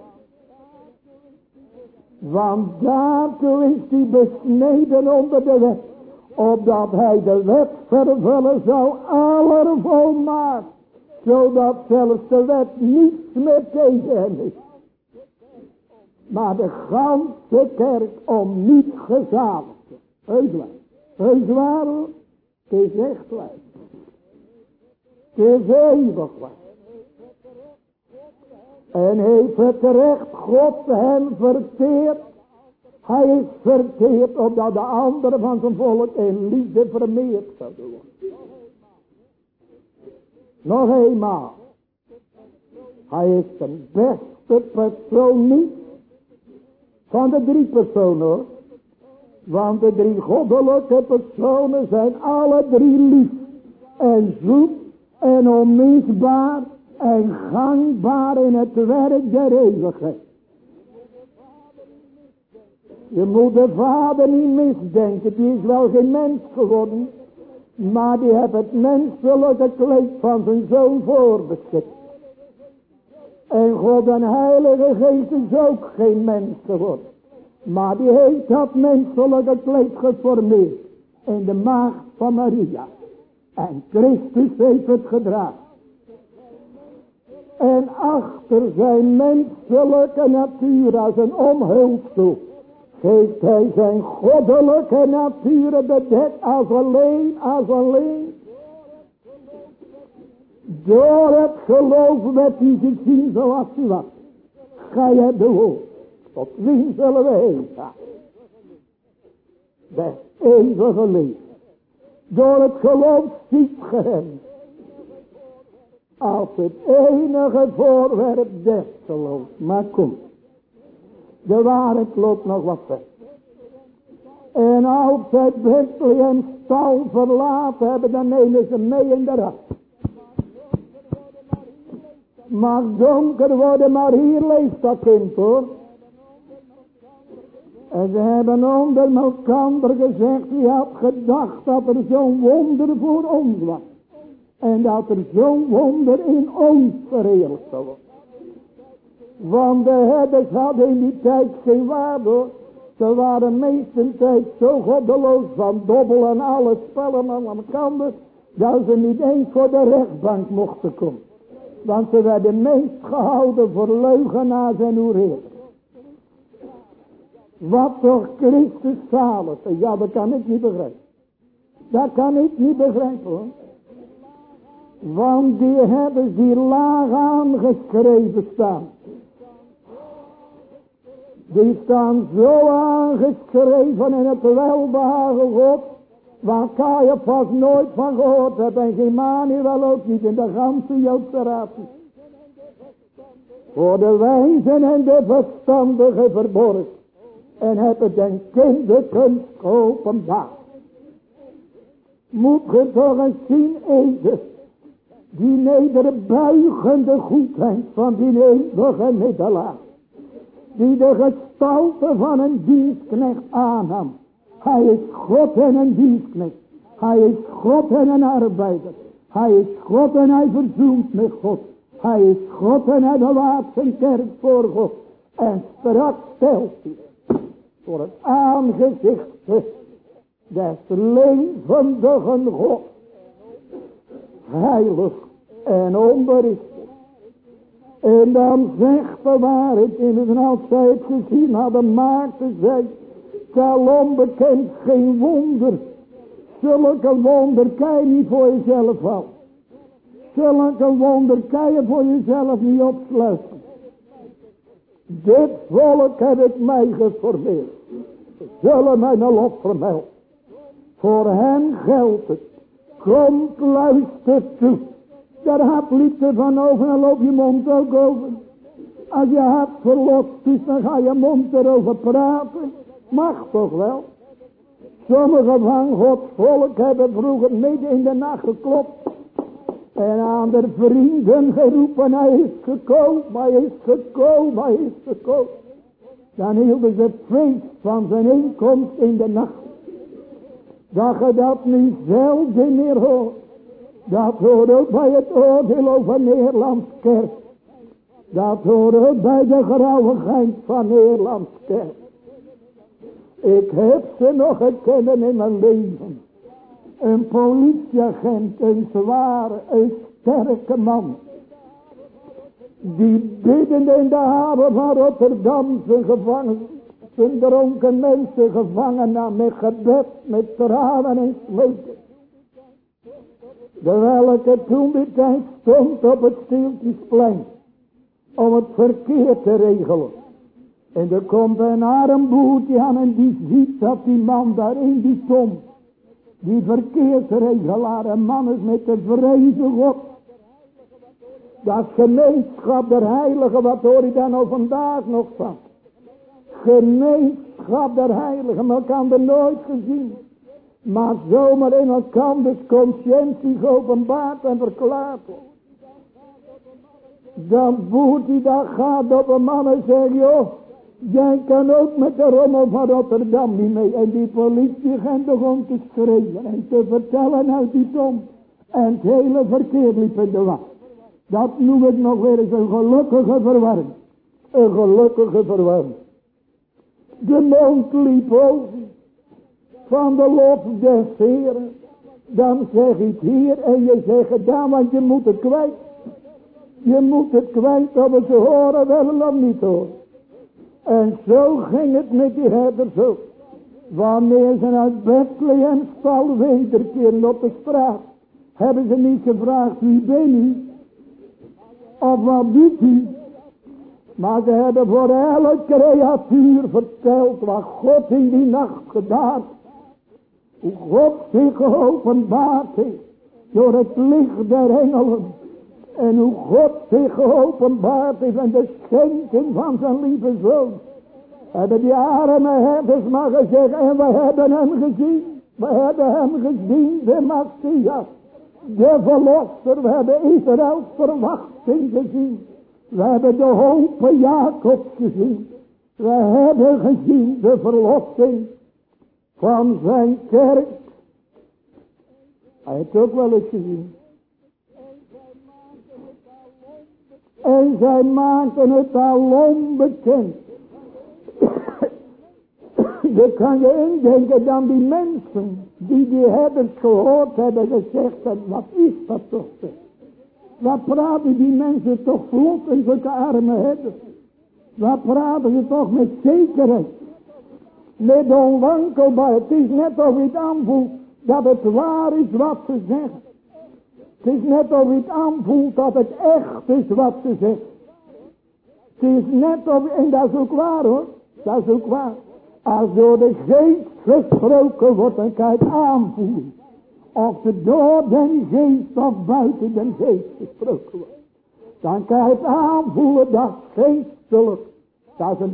Want daartoe is hij besneden onder de wet, opdat hij de wet vervullen zou allervolmaakt, zodat zelfs de wet niets meer tegen hem is. Maar de ganse kerk om niet gezaligd. Heus waar. Heus waar. Het is echt waar. Het is eeuwig waar. En heeft het recht God hem verteerd. Hij is verteerd opdat de anderen van zijn volk in liefde vermeerd zouden worden. Nog eenmaal. Hij is de beste persoon niet van de drie personen hoor. Want de drie goddelijke personen zijn alle drie lief en zoet en onmisbaar en gangbaar in het werk der eeuwigheid. Je moet de Vader niet misdenken, die is wel geen mens geworden, maar die heeft het menselijke kleed van zijn zoon voorbeschikt. En God en Heilige Geest is ook geen mens geworden, maar die heeft dat menselijke kleed geformeerd in de maagd van Maria. En Christus heeft het gedragen. En achter zijn menselijke natuur als een omhulsel geeft hij zijn goddelijke natuur bedekt als alleen, als alleen. Door het geloof werd hij gezien zoals hij was. Gij hebt de woord. Tot wie zullen we heen gaan? De eeuwige leven. Door het geloof ziet ge hem. Als het enige voorwerp des geloofs. Maar kom. De waarheid loopt nog wat ver. En als zij Bethlehem stal verlaten hebben, dan nemen ze mee in de rat. Mag donker worden, maar hier leeft dat kind hoor. En ze hebben onder elkaar gezegd, wie had gedacht dat er zo'n wonder voor ons was. En dat er zo'n wonder in ons verheerlijkt zou worden. Want de herders hadden in die tijd geen waarde. Ze waren meestentijds zo goddeloos van dobbel en alle spellen aan elkaar, dat ze niet eens voor de rechtbank mochten komen. Want ze werden meest gehouden voor leugenaars en hoereerders. Wat toch Christus zalig. Ja, dat kan ik niet begrijpen. Dat kan ik niet begrijpen hoor. Want die hebben die laag aangeschreven staan. Die staan zo aangeschreven in het welbehagen God, waar Caiaphas nooit van gehoord heeft en Gemanuel ook niet in de ganse Joodse raad. Voor de wijzen en de verstandigen verborgen en hebben den kinderkunst geopenbaard. Moet ge toch eens zien even, die nederbuigende goedheid van die eeuwige middelaar. Die de gestalte van een dienstknecht aannam. Hij is God en een dienstknecht. Hij is God en een arbeider. Hij is God en hij verzoent met God. Hij is God en hij bewaart zijn kerk voor God. En straks stelt hij voor het aangezicht des levendigen God. Heilig en onberispelijk. En dan zegt de waarheid in het, en als zij het gezien hadden, maakte zij tel onbekend geen wonder. Zulke wonder kan je niet voor jezelf houden. Zulke wonder kan je voor jezelf niet opsluiten. Dit volk heb ik mij geformeerd. Zullen mijn lof vermelden. Voor hen geldt het. Komt, luister toe. Daar hart liefde van over en loop je mond ook over. Als je hart verlost is, dan ga je mond erover praten. Mag toch wel. Sommigen van Gods volk hebben vroeger midden in de nacht geklopt. En aan de vrienden geroepen, hij is gekomen, hij is gekomen, hij is gekomen. Dan hielden ze het feest van zijn inkomst in de nacht. Dat je dat nu zelden meer hoort. Dat hoort ook bij het oordeel over Nederlands kerk. Dat hoort ook bij de grauwigheid van Nederlands kerk. Ik heb ze nog gekend in mijn leven. Een politieagent, een zware, een sterke man. Die biddende in de haven van Rotterdam zijn gevangen, zijn dronken mensen gevangen nam met gebed, met tranen en smeken. De welke toen die tijd stond op het Stieltjesplein om het verkeer te regelen. En er komt een arm boertje aan en die ziet dat die man daar in die tom, die verkeersregelaar, een man is met de vreze God. Dat gemeenschap der heiligen, wat hoor je dan nou vandaag nog van? Gemeenschap der heiligen, maar kan er nooit gezien. Maar zomaar in elkanders conscientie geopenbaard en verklaard. Dan voert hij dat gaat op een man en zegt, joh, jij kan ook met de rommel van Rotterdam niet mee. En die politieagent begon te schreeuwen en te vertellen uit die tom. En het hele verkeer liep in de wacht. Dat noem ik nog weer eens een gelukkige verwarring. Een gelukkige verwarring. De mond liep over van de lof des Heren. Dan zeg ik hier en je zegt gedaan, want je moet het kwijt. Je moet het kwijt of we ze horen willen of niet horen. En zo ging het met die herders ook. Wanneer ze uit Bethlehem stal wederkeren op de straat, hebben ze niet gevraagd wie ben u? Of wat doet u? Maar ze hebben voor elke creatuur verteld wat God in die nacht gedaan. Hoe God zich geopenbaard heeft door het licht der engelen. En hoe God zich geopenbaard heeft en de schenking van zijn lieve zoon. Hebben die arme herders maar gezegd, en we hebben hem gezien. We hebben hem gezien, de Messias. De verlosser, we hebben Israëls verwachting gezien. We hebben de hoop Jacobs gezien. We hebben gezien de verlossing van zijn kerk. Hij heeft ook wel eens gezien. En zij maakten het alom bekend. Je kan je indenken dan die mensen die die herders gehoord hebben gezegd, wat is dat toch? Wat praten die mensen toch vlot in zulke arme herders? Wat praten ze toch met zekerheid? Met onwankelbaar. Het is net of je het aanvoelt dat het waar is wat ze zeggen. Het is net of je het aanvoelt dat het echt is wat ze zeggen. Het is net of, en dat is ook waar hoor, dat is ook waar. Als door de geest gesproken wordt, dan kan je het aanvoelen. Of er door den geest of buiten den geest gesproken wordt. Dan kan je het aanvoelen dat geestelijk. Dat is een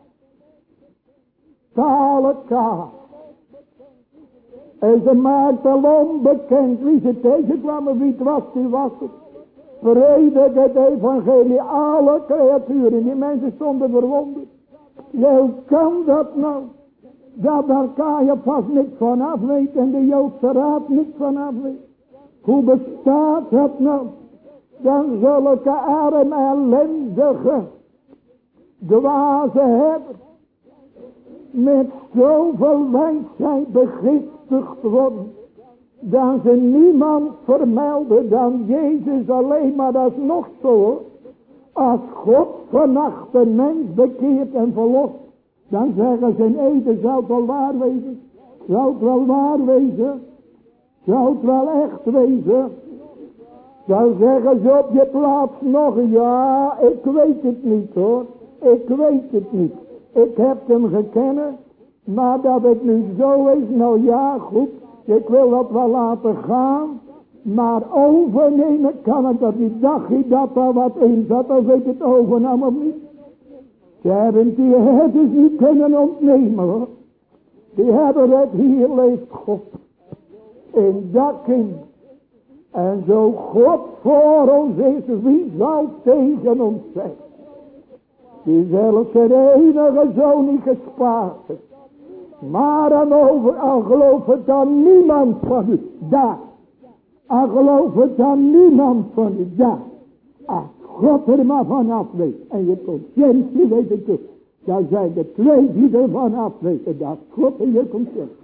talenkaart. En ze maakt al onbekend wie ze tegenkwamen, wie het was, die was het. Predik het evangelie, alle creaturen, die mensen stonden verwonderd. Ja, hoe kan dat nou? Dat daar Caiaphas niks van af weet en de Joodse raad niks van af weet. Hoe bestaat dat nou? Dan zulke arme ellendige dwaze hebben met zoveel wijsheid begiftigd worden, dat ze niemand vermelden dan Jezus alleen. Maar dat is nog zo. Als God vannacht een mens bekeert en verlost, dan zeggen ze in eten, zou het wel waar wezen? Zou het wel waar wezen? Zou het wel echt wezen? Dan zeggen ze op je plaats nog, ja, ik weet het niet hoor. Ik weet het niet. Ik heb hem gekend, maar dat het nu zo is, nou ja, goed. Ik wil dat wel laten gaan, maar overnemen kan ik dat niet. Dacht je dat er wat in zat, of ik het overnam of niet? Ze hebben die herders niet kunnen ontnemen hoor. Die hebben het, hier leeft God. In dat kind. En zo God voor ons is, wie zal tegen ons zijn? Die zelfs zijn enige zoon niet gespaard heeft. Maar aan, over, aan geloof het dan niemand van u. Daar. Aan geloof het dan niemand van u. Daar. Als God er maar van afweet. En je conscientie weet het ook. Dan zijn er twee die er van afweten. Dat God en je conscientie.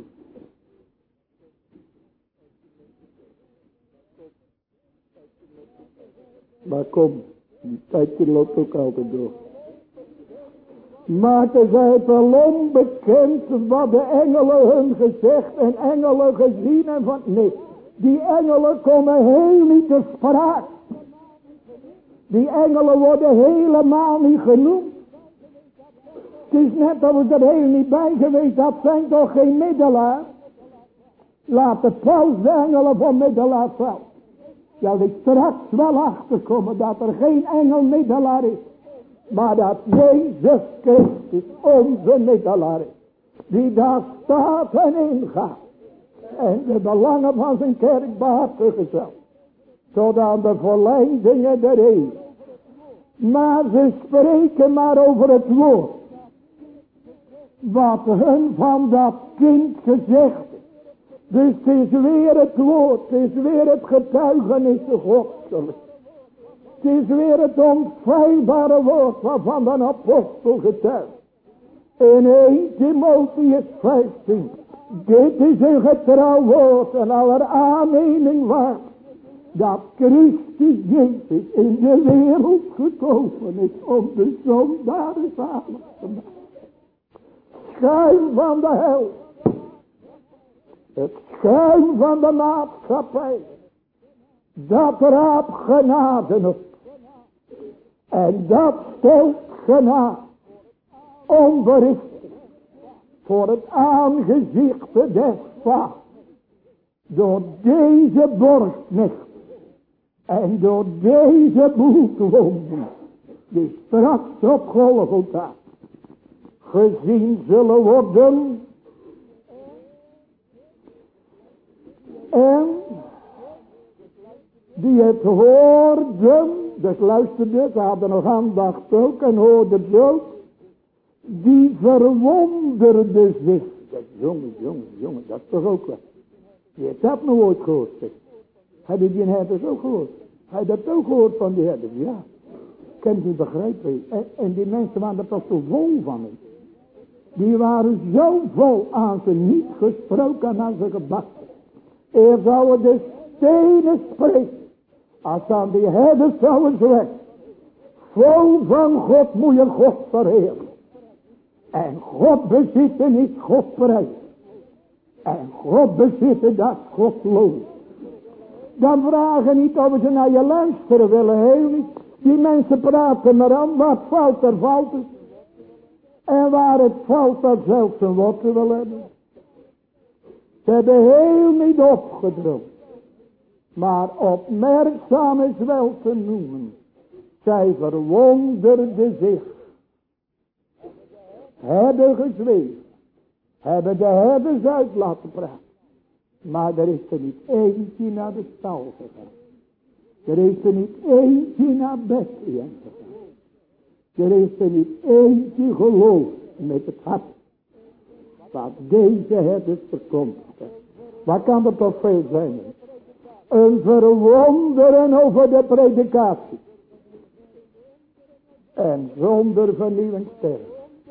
Maar kom. Die tijd loopt ook altijd door. Maar het is het wel onbekend wat de engelen hun gezegd en engelen gezien en van... Nee, die engelen komen heel niet te sprake. Die engelen worden helemaal niet genoemd. Het is net dat we er heel niet bij geweest, dat zijn toch geen middelaar. Laat de paus de engelen van middelaar vallen. Ja, ik straks wel achterkomen dat er geen engel middelaar is. Maar dat Jezus Christus onze middelaar is. Die daar staat en ingaat. En de belangen van zijn kerk behartigen zal. Tot aan de verleidingen der eeuw. Maar ze spreken maar over het woord. Wat hun van dat kind gezegd is. Dus het is weer het woord. Het is weer het getuigenis godselijk. Het is weer het onfeilbare woord waarvan de apostel getuigt. In eerste Timotheus vijftien. Dit is een getrouw woord en aller aanneming waard. Dat Christus Jezus in de wereld gekomen is om de zondaren zalig te maken. Schuim van de hel. Het schuim van de maatschappij. Dat raapt genade op. En dat stelt genade onbericht voor het aangezicht des vaders. Door deze borstnecht en door deze bloedwonden die straks op Golgotha gezien zullen worden. En die het hoorden, dus luisterde, ze hadden nog aandacht ook en hoorden het ook. Die verwonderde zich. Jongen, jongen, jongen, dat is toch ook wel. Je hebt dat nog ooit gehoord. Zeg. Heb je die herders ook gehoord? Heb je dat ook gehoord van die herders? Ja. Ik kan het niet begrijpen. En, en die mensen waren er toch zo vol van hem. Die waren zo vol aan ze niet gesproken en aan ze gebakken. Er zouden de stenen spreken. Als aan die herders zouden zwemmen. Vol van God moet je God verheerlijken. En God bezitten is God prijs. En God bezitten dat God loont. Dan vragen niet of ze naar je luisteren willen, heel niet. Die mensen praten maar aan, wat valt er, valt het. En waar het valt, dat zelfs een wortel wil hebben. Ze hebben heel niet opgedroomd. Maar opmerkzaam is wel te noemen. Zij verwonderden zich. Hebben gezweefd. Hebben de herders uit laten praten. Maar er is er niet eentje naar de stal gegaan. Er is er niet eentje naar Bethlehem gegaan. Er is er niet eentje geloofd met het hart. Wat deze herders verkondigden. Wat kan er toch veel zijn? Een verwonderen over de predikatie. En zonder vernieuwing sterven.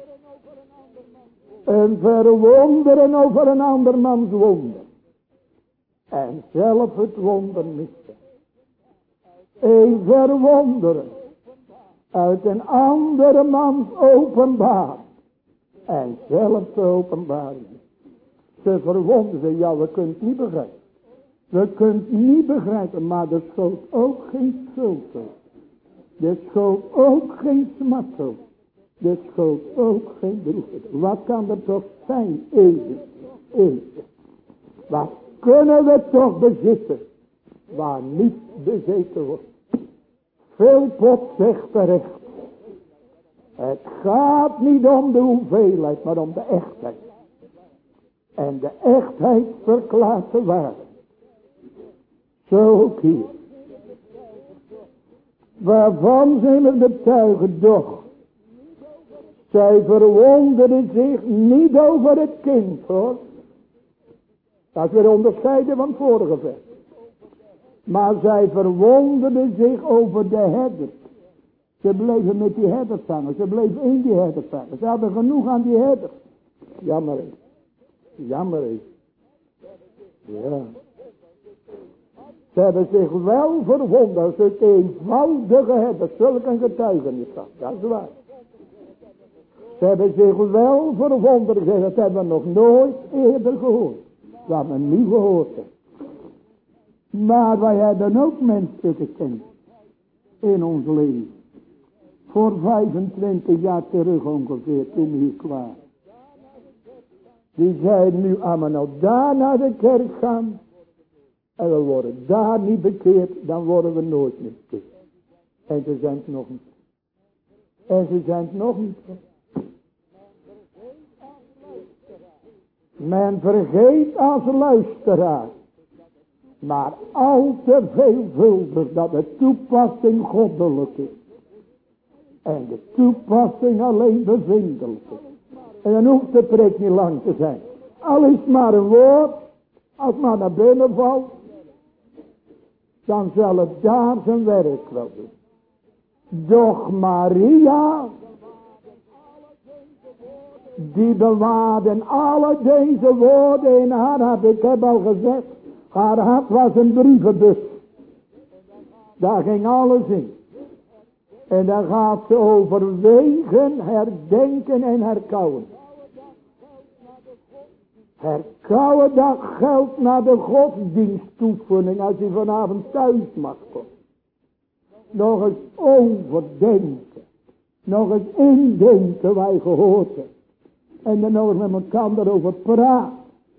Een verwonderen over een andermans wonder. En zelf het wonder missen. Een verwonderen uit een andere mans openbaar. En zelf te openbaren. Ze verwonderen, ja, we kunnen het niet begrijpen. We kunnen het niet begrijpen, maar er schoot ook geen schuld op. Er schoot ook geen smat op. Er schoot ook geen droefheid. Wat kan er toch zijn, even, even. Wat kunnen we toch bezitten, waar niet bezeten wordt. Philpot zegt terecht. Het gaat niet om de hoeveelheid, maar om de echtheid. En de echtheid verklaart de waarde. Zo ook hier. Waarvan zijn er betuigen doch. Zij verwonderen zich niet over het kind, hoor. Dat is weer onderscheiden van het vorige vers. Maar zij verwonderden zich over de herder. Ze bleven met die herder hangen. Ze bleven in die herder hangen. Ze hadden genoeg aan die herder. Jammer is. Jammer is. Ja. Ze hebben zich wel verwonderd. Het eenvoudige herder. Zulk een getuigenis had. Dat is waar. Ze hebben zich wel verwonderd. Dat hebben we nog nooit eerder gehoord. Dat hebben we niet gehoord. Maar wij hebben ook mensen gekend. In ons leven. Voor vijfentwintig jaar terug ongeveer. Toen we hier kwamen. Die zeiden nu. Als we nou daar naar de kerk gaan. En we worden daar niet bekeerd. Dan worden we nooit meer bekeerd. En ze zijn het nog niet. En ze zijn het nog niet. Men vergeet als luisteraar. Maar al te veelvuldig dat de toepassing goddelijk is. En de toepassing alleen bevindelijk is. En dan hoeft de preek niet lang te zijn. Al is maar een woord. Als het maar naar binnen valt. Dan zal het daar zijn werk wel doen. Doch Maria. Die bewaarden alle deze woorden in haar hart. Ik heb al gezegd. Haar hart was een brievenbus. Daar ging alles in. En daar gaat ze overwegen, herdenken en herkauwen. Herkauwen, dat geldt naar de godsdienstoefening als je vanavond thuis mag komen. Nog eens overdenken. Nog eens indenken wat je gehoord hebt. En dan nog eens met elkaar erover praten.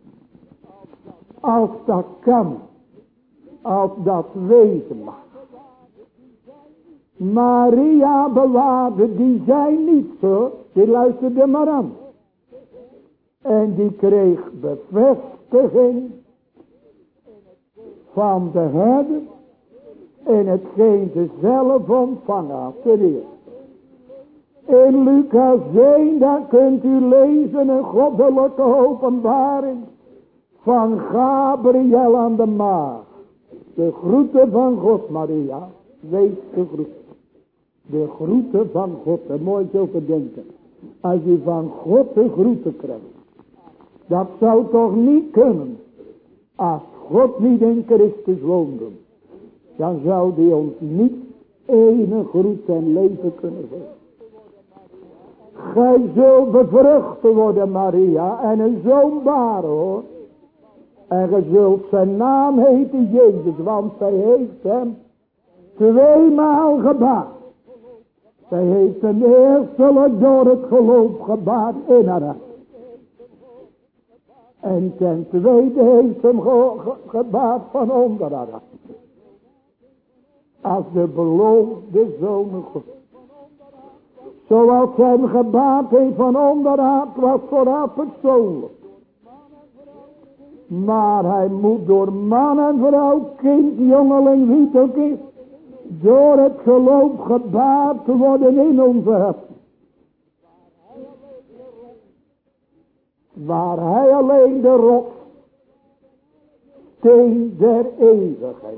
Als dat kan. Als dat wezen mag. Maria bewaarde, die zei niet zo. Die luisterde maar aan. En die kreeg bevestiging van de herder. In hetgeen ze zelf ontvangen had. Ten eerste. In Lucas één, daar kunt u lezen een goddelijke openbaring van Gabriel aan de maagd. De groeten van God, Maria. Wees gegroet. De groeten van God. En mooi zo verdenken. Als je van God de groeten krijgt. Dat zou toch niet kunnen. Als God niet in Christus woonde. Dan zou die ons niet enige groet en leven kunnen geven. Gij zult bevrucht worden, Maria. En een zoon baren, hoor. En ge zult zijn naam heten Jezus. Want zij heeft hem tweemaal gebaard. Zij heeft hem eerstelijk door het geloof gebaard in haar hart. En ten tweede heeft hem ge ge gebaard van onder haar hart. Als de beloofde zoon God. Zoals hij hem gebaard heeft van onder haar was voor haar persoonlijk. Maar hij moet door man en vrouw, kind, jongeling, wie het ook is, door het geloof gebaard worden in onze hart. Waar hij alleen de rots, steen der eeuwigheid.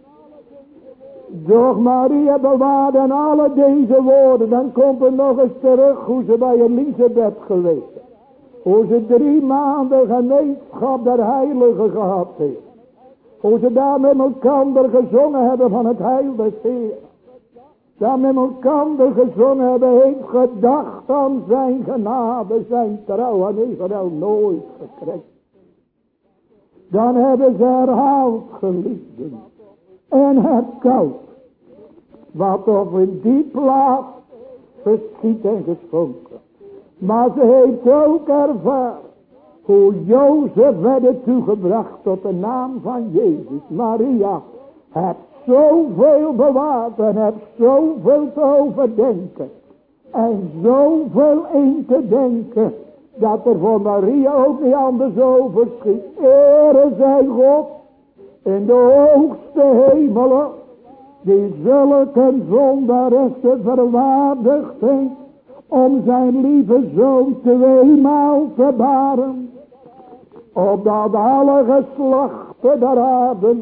Doch Maria bewaarde aan alle deze woorden. Dan komt er nog eens terug hoe ze bij Elisabeth geweest. Hoe ze drie maanden gemeenschap der heiligen gehad heeft. Hoe ze daar met elkaar gezongen hebben van het heil des Heer. Daar met elkaar gezongen hebben, heeft gedacht aan zijn genade, zijn trouw aan Israël nooit gekregen. Dan hebben ze herhaald geliefden en herkauwd. Wat op in die plaats geschied en geschonken. Maar ze heeft ook ervaren hoe Jozef werd toegebracht tot de naam van Jezus. Maria heeft zoveel bewaard en heeft zoveel te overdenken. En zoveel in te denken. Dat er voor Maria ook niet anders overschiet. Ere zij God In de hoogste hemelen, die zulke zondaressen verwaardigd heeft om zijn lieve zoon tweemaal te baren, opdat alle geslachten der aarde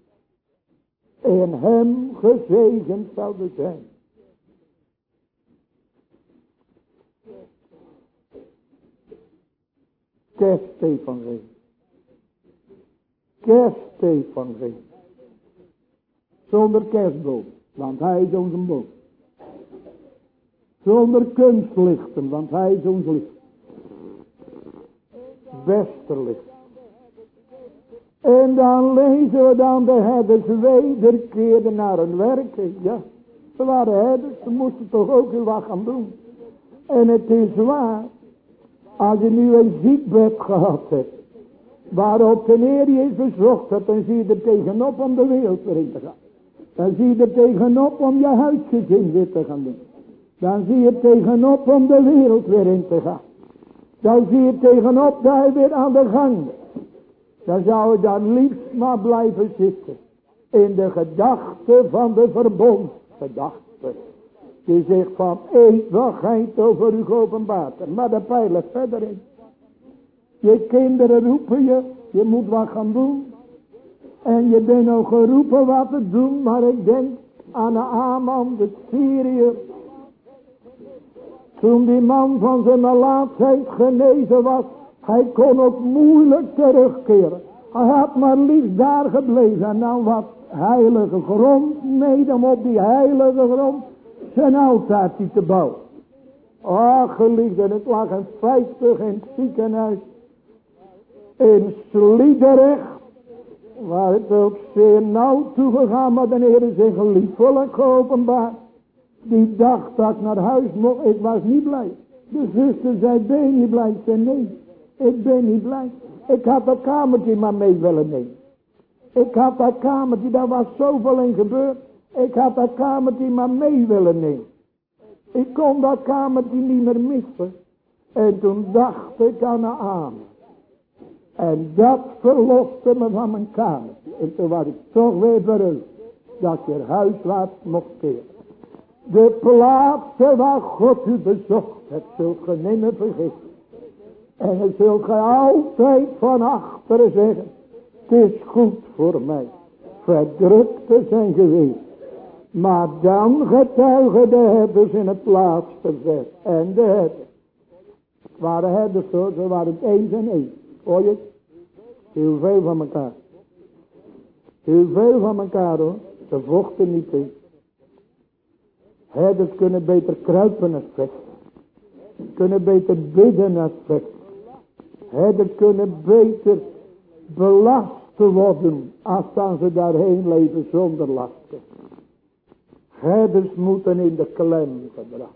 in hem gezegend zouden zijn. Kerstevangelie. Kerstevangelie. Zonder kerstboom, want hij is onze boom. Zonder kunstlichten, want hij is ons licht. Beste licht. En dan lezen we dan de herders wederkeerden naar hun werken. Ja, ze waren herders, ze moesten toch ook heel wat gaan doen. En het is waar, als je nu een ziekbed gehad hebt, waarop de Heer je bezocht hebt, dan zie je er tegenop om de wereld weer in te gaan. Dan zie je er tegenop om je huisgezin weer te gaan doen. Dan zie je tegenop om de wereld weer in te gaan. Dan zie je tegenop dat hij weer aan de gang is. Dan zou je dan liefst maar blijven zitten. In de gedachte van de verbondsgedachte. Die zegt van eeuwigheid over u geopenbaard. Maar daar pijl het verder in. Je kinderen roepen je. Je moet wat gaan doen. En je bent nog geroepen wat te doen. Maar ik denk aan de Aman, de Syriër. Toen die man van zijn nalaatheid genezen was. Hij kon ook moeilijk terugkeren. Hij had maar liefst daar gebleven. En dan wat heilige grond. Mede om op die heilige grond zijn altaartje te bouwen. Ach geliefden, het lag een vijftig in het ziekenhuis. In Sliedrecht. Waar het ook zeer nauw toegegaan. Maar de Heer is zich liefelijk geopenbaard. Die dag dat ik naar huis mocht, ik was niet blij. De zuster zei, ben je niet blij? Ik zei, nee, ik ben niet blij. Ik had dat kamertje maar mee willen nemen. Ik had dat kamertje, daar was zoveel in gebeurd. Ik had dat kamertje maar mee willen nemen. Ik kon dat kamertje niet meer missen. En toen dacht ik aan de Amen. En dat verloste me van mijn kamertje. En toen was ik toch weer verheugd dat ik weer huiswaarts mocht keren. De plaatsen waar God u bezocht hebt, zult ge nimmer vergeten. En dan zult ge altijd van achteren zeggen, het is goed voor mij verdrukt te zijn geweest. Maar dan getuigen de herders in het laatste vers. En de herders waren herders hoor, ze waren het eens en eens. Hoor je? Heel veel van elkaar. Heel veel van elkaar hoor. Ze vochten niet tegen. Herders kunnen beter kruipen als vechten. Kunnen beter bidden als vechten. Herders kunnen beter belast worden als dan ze daarheen leven zonder lasten. Herders moeten in de klem gebracht.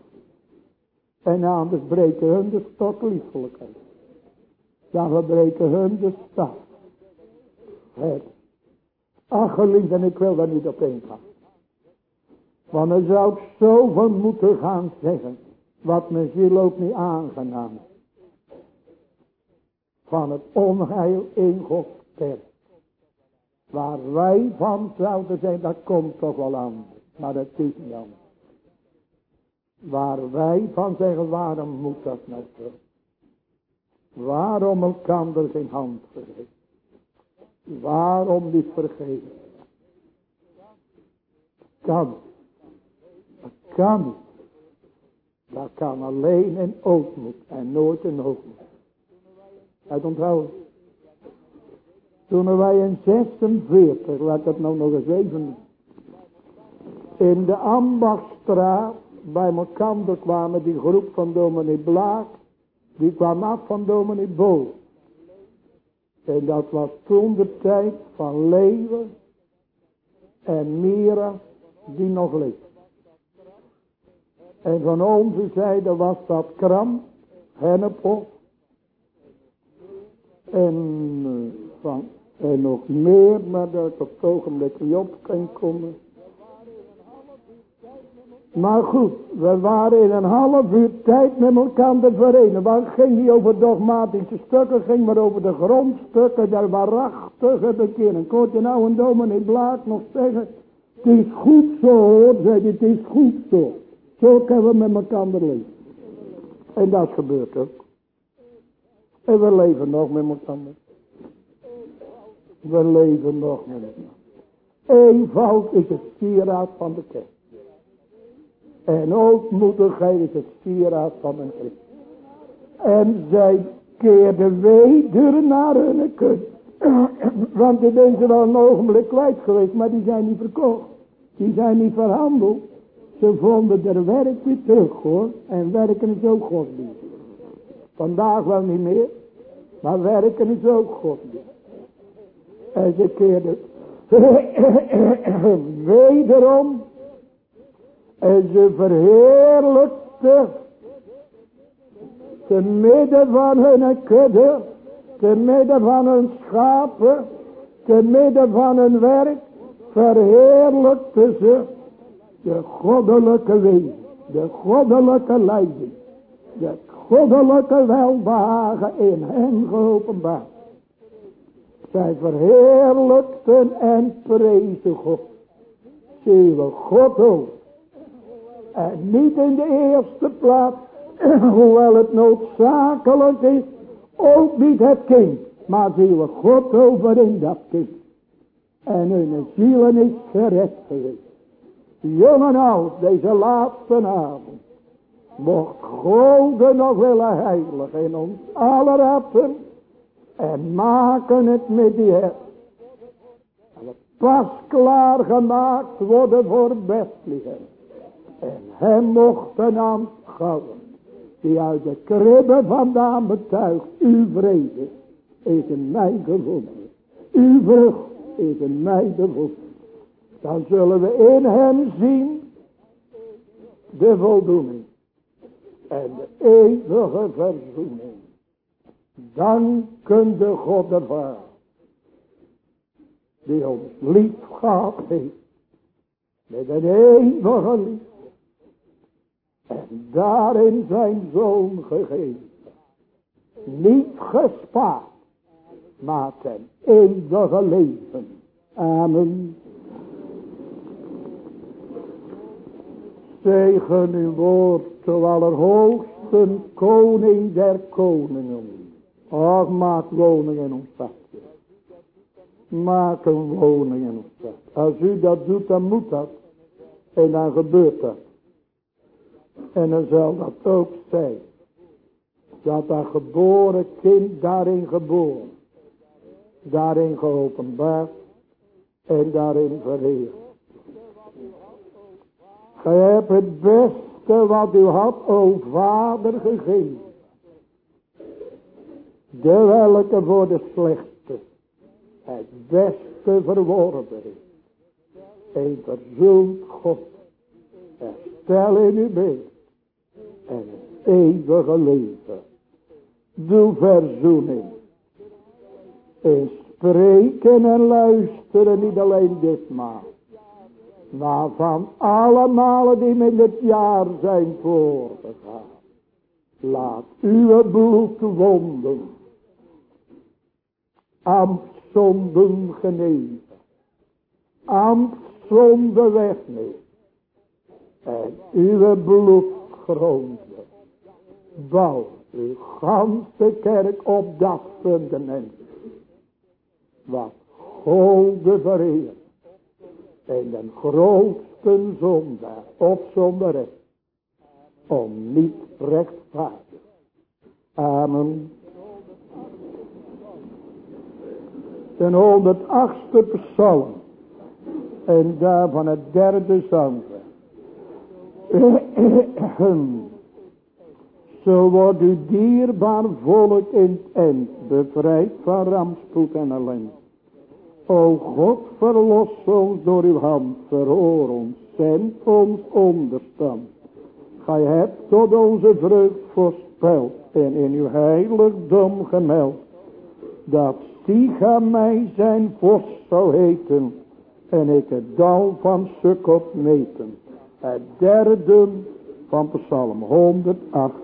En anders breken hun de stok liefelijkheid. Dan verbreken hun de staf. Herders. Ach geliefden, ik wil daar niet op ingaan. Want dan zou ik zoveel moeten gaan zeggen. Wat mijn ziel ook niet aangenaam is. Van het onheil in Gods kerk. Waar wij van zouden zijn, dat komt toch wel anders. Maar dat is niet anders. Waar wij van zeggen, waarom moet dat nou zo? Waarom elkander geen hand geven? Waarom niet vergeven? Kan. Dat kan niet. Dat kan alleen in ootmoed en nooit in hoogmoed. Uit onthouden. Toen wij in zesenveertig, laat dat nou nog eens even, in de Ambachtstraat bij elkaar kwamen die groep van dominee Blaak, die kwam af van dominee Bol. En dat was toen de tijd van Leeuwen en Mira die nog leefde. En van onze zijde was dat Kram, Hennepel en, van, en nog meer, maar dat ik op het ogenblik niet op kan komen. Maar goed, we waren in een half uur tijd met elkaar te verenigen. Want het ging niet over dogmatische stukken, het ging maar over de grondstukken der waarachtige bekering. Kon je nou een dominee Blaak nog zeggen, het is goed zo hoor, zei hij, het is goed zo. Zo kunnen we met elkaar leven. En dat gebeurt ook. En we leven nog met elkaar. We leven nog met elkaar. Eenvoud is het sieraad van de kerk. En ootmoedigheid is het sieraad van een christen. En zij keerden weder naar hun kut. Want die zijn wel een ogenblik kwijt geweest, maar die zijn niet verkocht. Die zijn niet verhandeld. Ze vonden er werk weer terug hoor. En werken is ook godsdienst. Vandaag wel niet meer. Maar werken is ook godsdienst. En ze keerden wederom. En ze verheerlijkte te midden van hun kudde, te midden van hun schapen, te midden van hun werk, verheerlijkte ze de goddelijke wezen, de goddelijke leiding, de goddelijke welbehagen in hen geopenbaard. Zij verheerlijkten en prezen God. Zien we God ook. En niet in de eerste plaats, hoewel het noodzakelijk is, ook niet het kind. Maar zien we God over in dat kind. En hun zielen is gered geweest. Jong en oud, deze laatste avond. Mocht God nog willen heiligen in ons aller harten. En maken het met die her. En het pas klaar gemaakt worden voor Bethlehem. En hem mochten aanschouwen. Die uit de kribben vandaan betuigt. Uw vrede is in mij gevonden. Uw vrucht is in mij gevonden. Dan zullen we in hem zien. De voldoening. En de eeuwige verzoening. Danken de God de Vader. Die ons lief gehad heeft. Met een eeuwige liefde. En daarin zijn zoon gegeven. Niet gespaard. Maar ten eeuwige leven. Amen. Zegen uw woord, o allerhoogste koning der koningen. Och, maak woning in ons hartje. Maak een woning in ons hart. Als u dat doet, dan moet dat. En dan gebeurt dat. En dan zal dat ook zijn. Dat dat geboren kind daarin geboren. Daarin geopenbaard. En daarin verheerd. Gij hebt het beste wat u had, o Vader, gegeven. De welke voor de slechte het beste verworven is. Een verzoend God. Herstel in uw beeld. En het eeuwige leven. Doe verzoening. En spreken en luisteren niet alleen ditmaal. Maar van alle malen die met het jaar zijn voorgegaan. Laat uw bloed wonden. Ambtszonden genezen. Ambtszonden wegnemen. En uw bloed gronden. Bouw uw ganse kerk op dat fundament. Wat God de vereer. En de grootste zondaar of zondares. Om niet rechtvaardig. Amen. De honderdachtste psalm. En daarvan het derde zangvers. Zo wordt uw dierbaar volk in het eind bevrijd van rampspoed en ellende. O God, verlos ons door uw hand, verhoor ons, zend ons onderstand. Gij hebt tot onze vreugd voorspeld en in uw heiligdom gemeld, dat Stiga mij zijn vorst zou heten, en ik het dal van Sukkot meten. Het derde van Psalm honderdacht.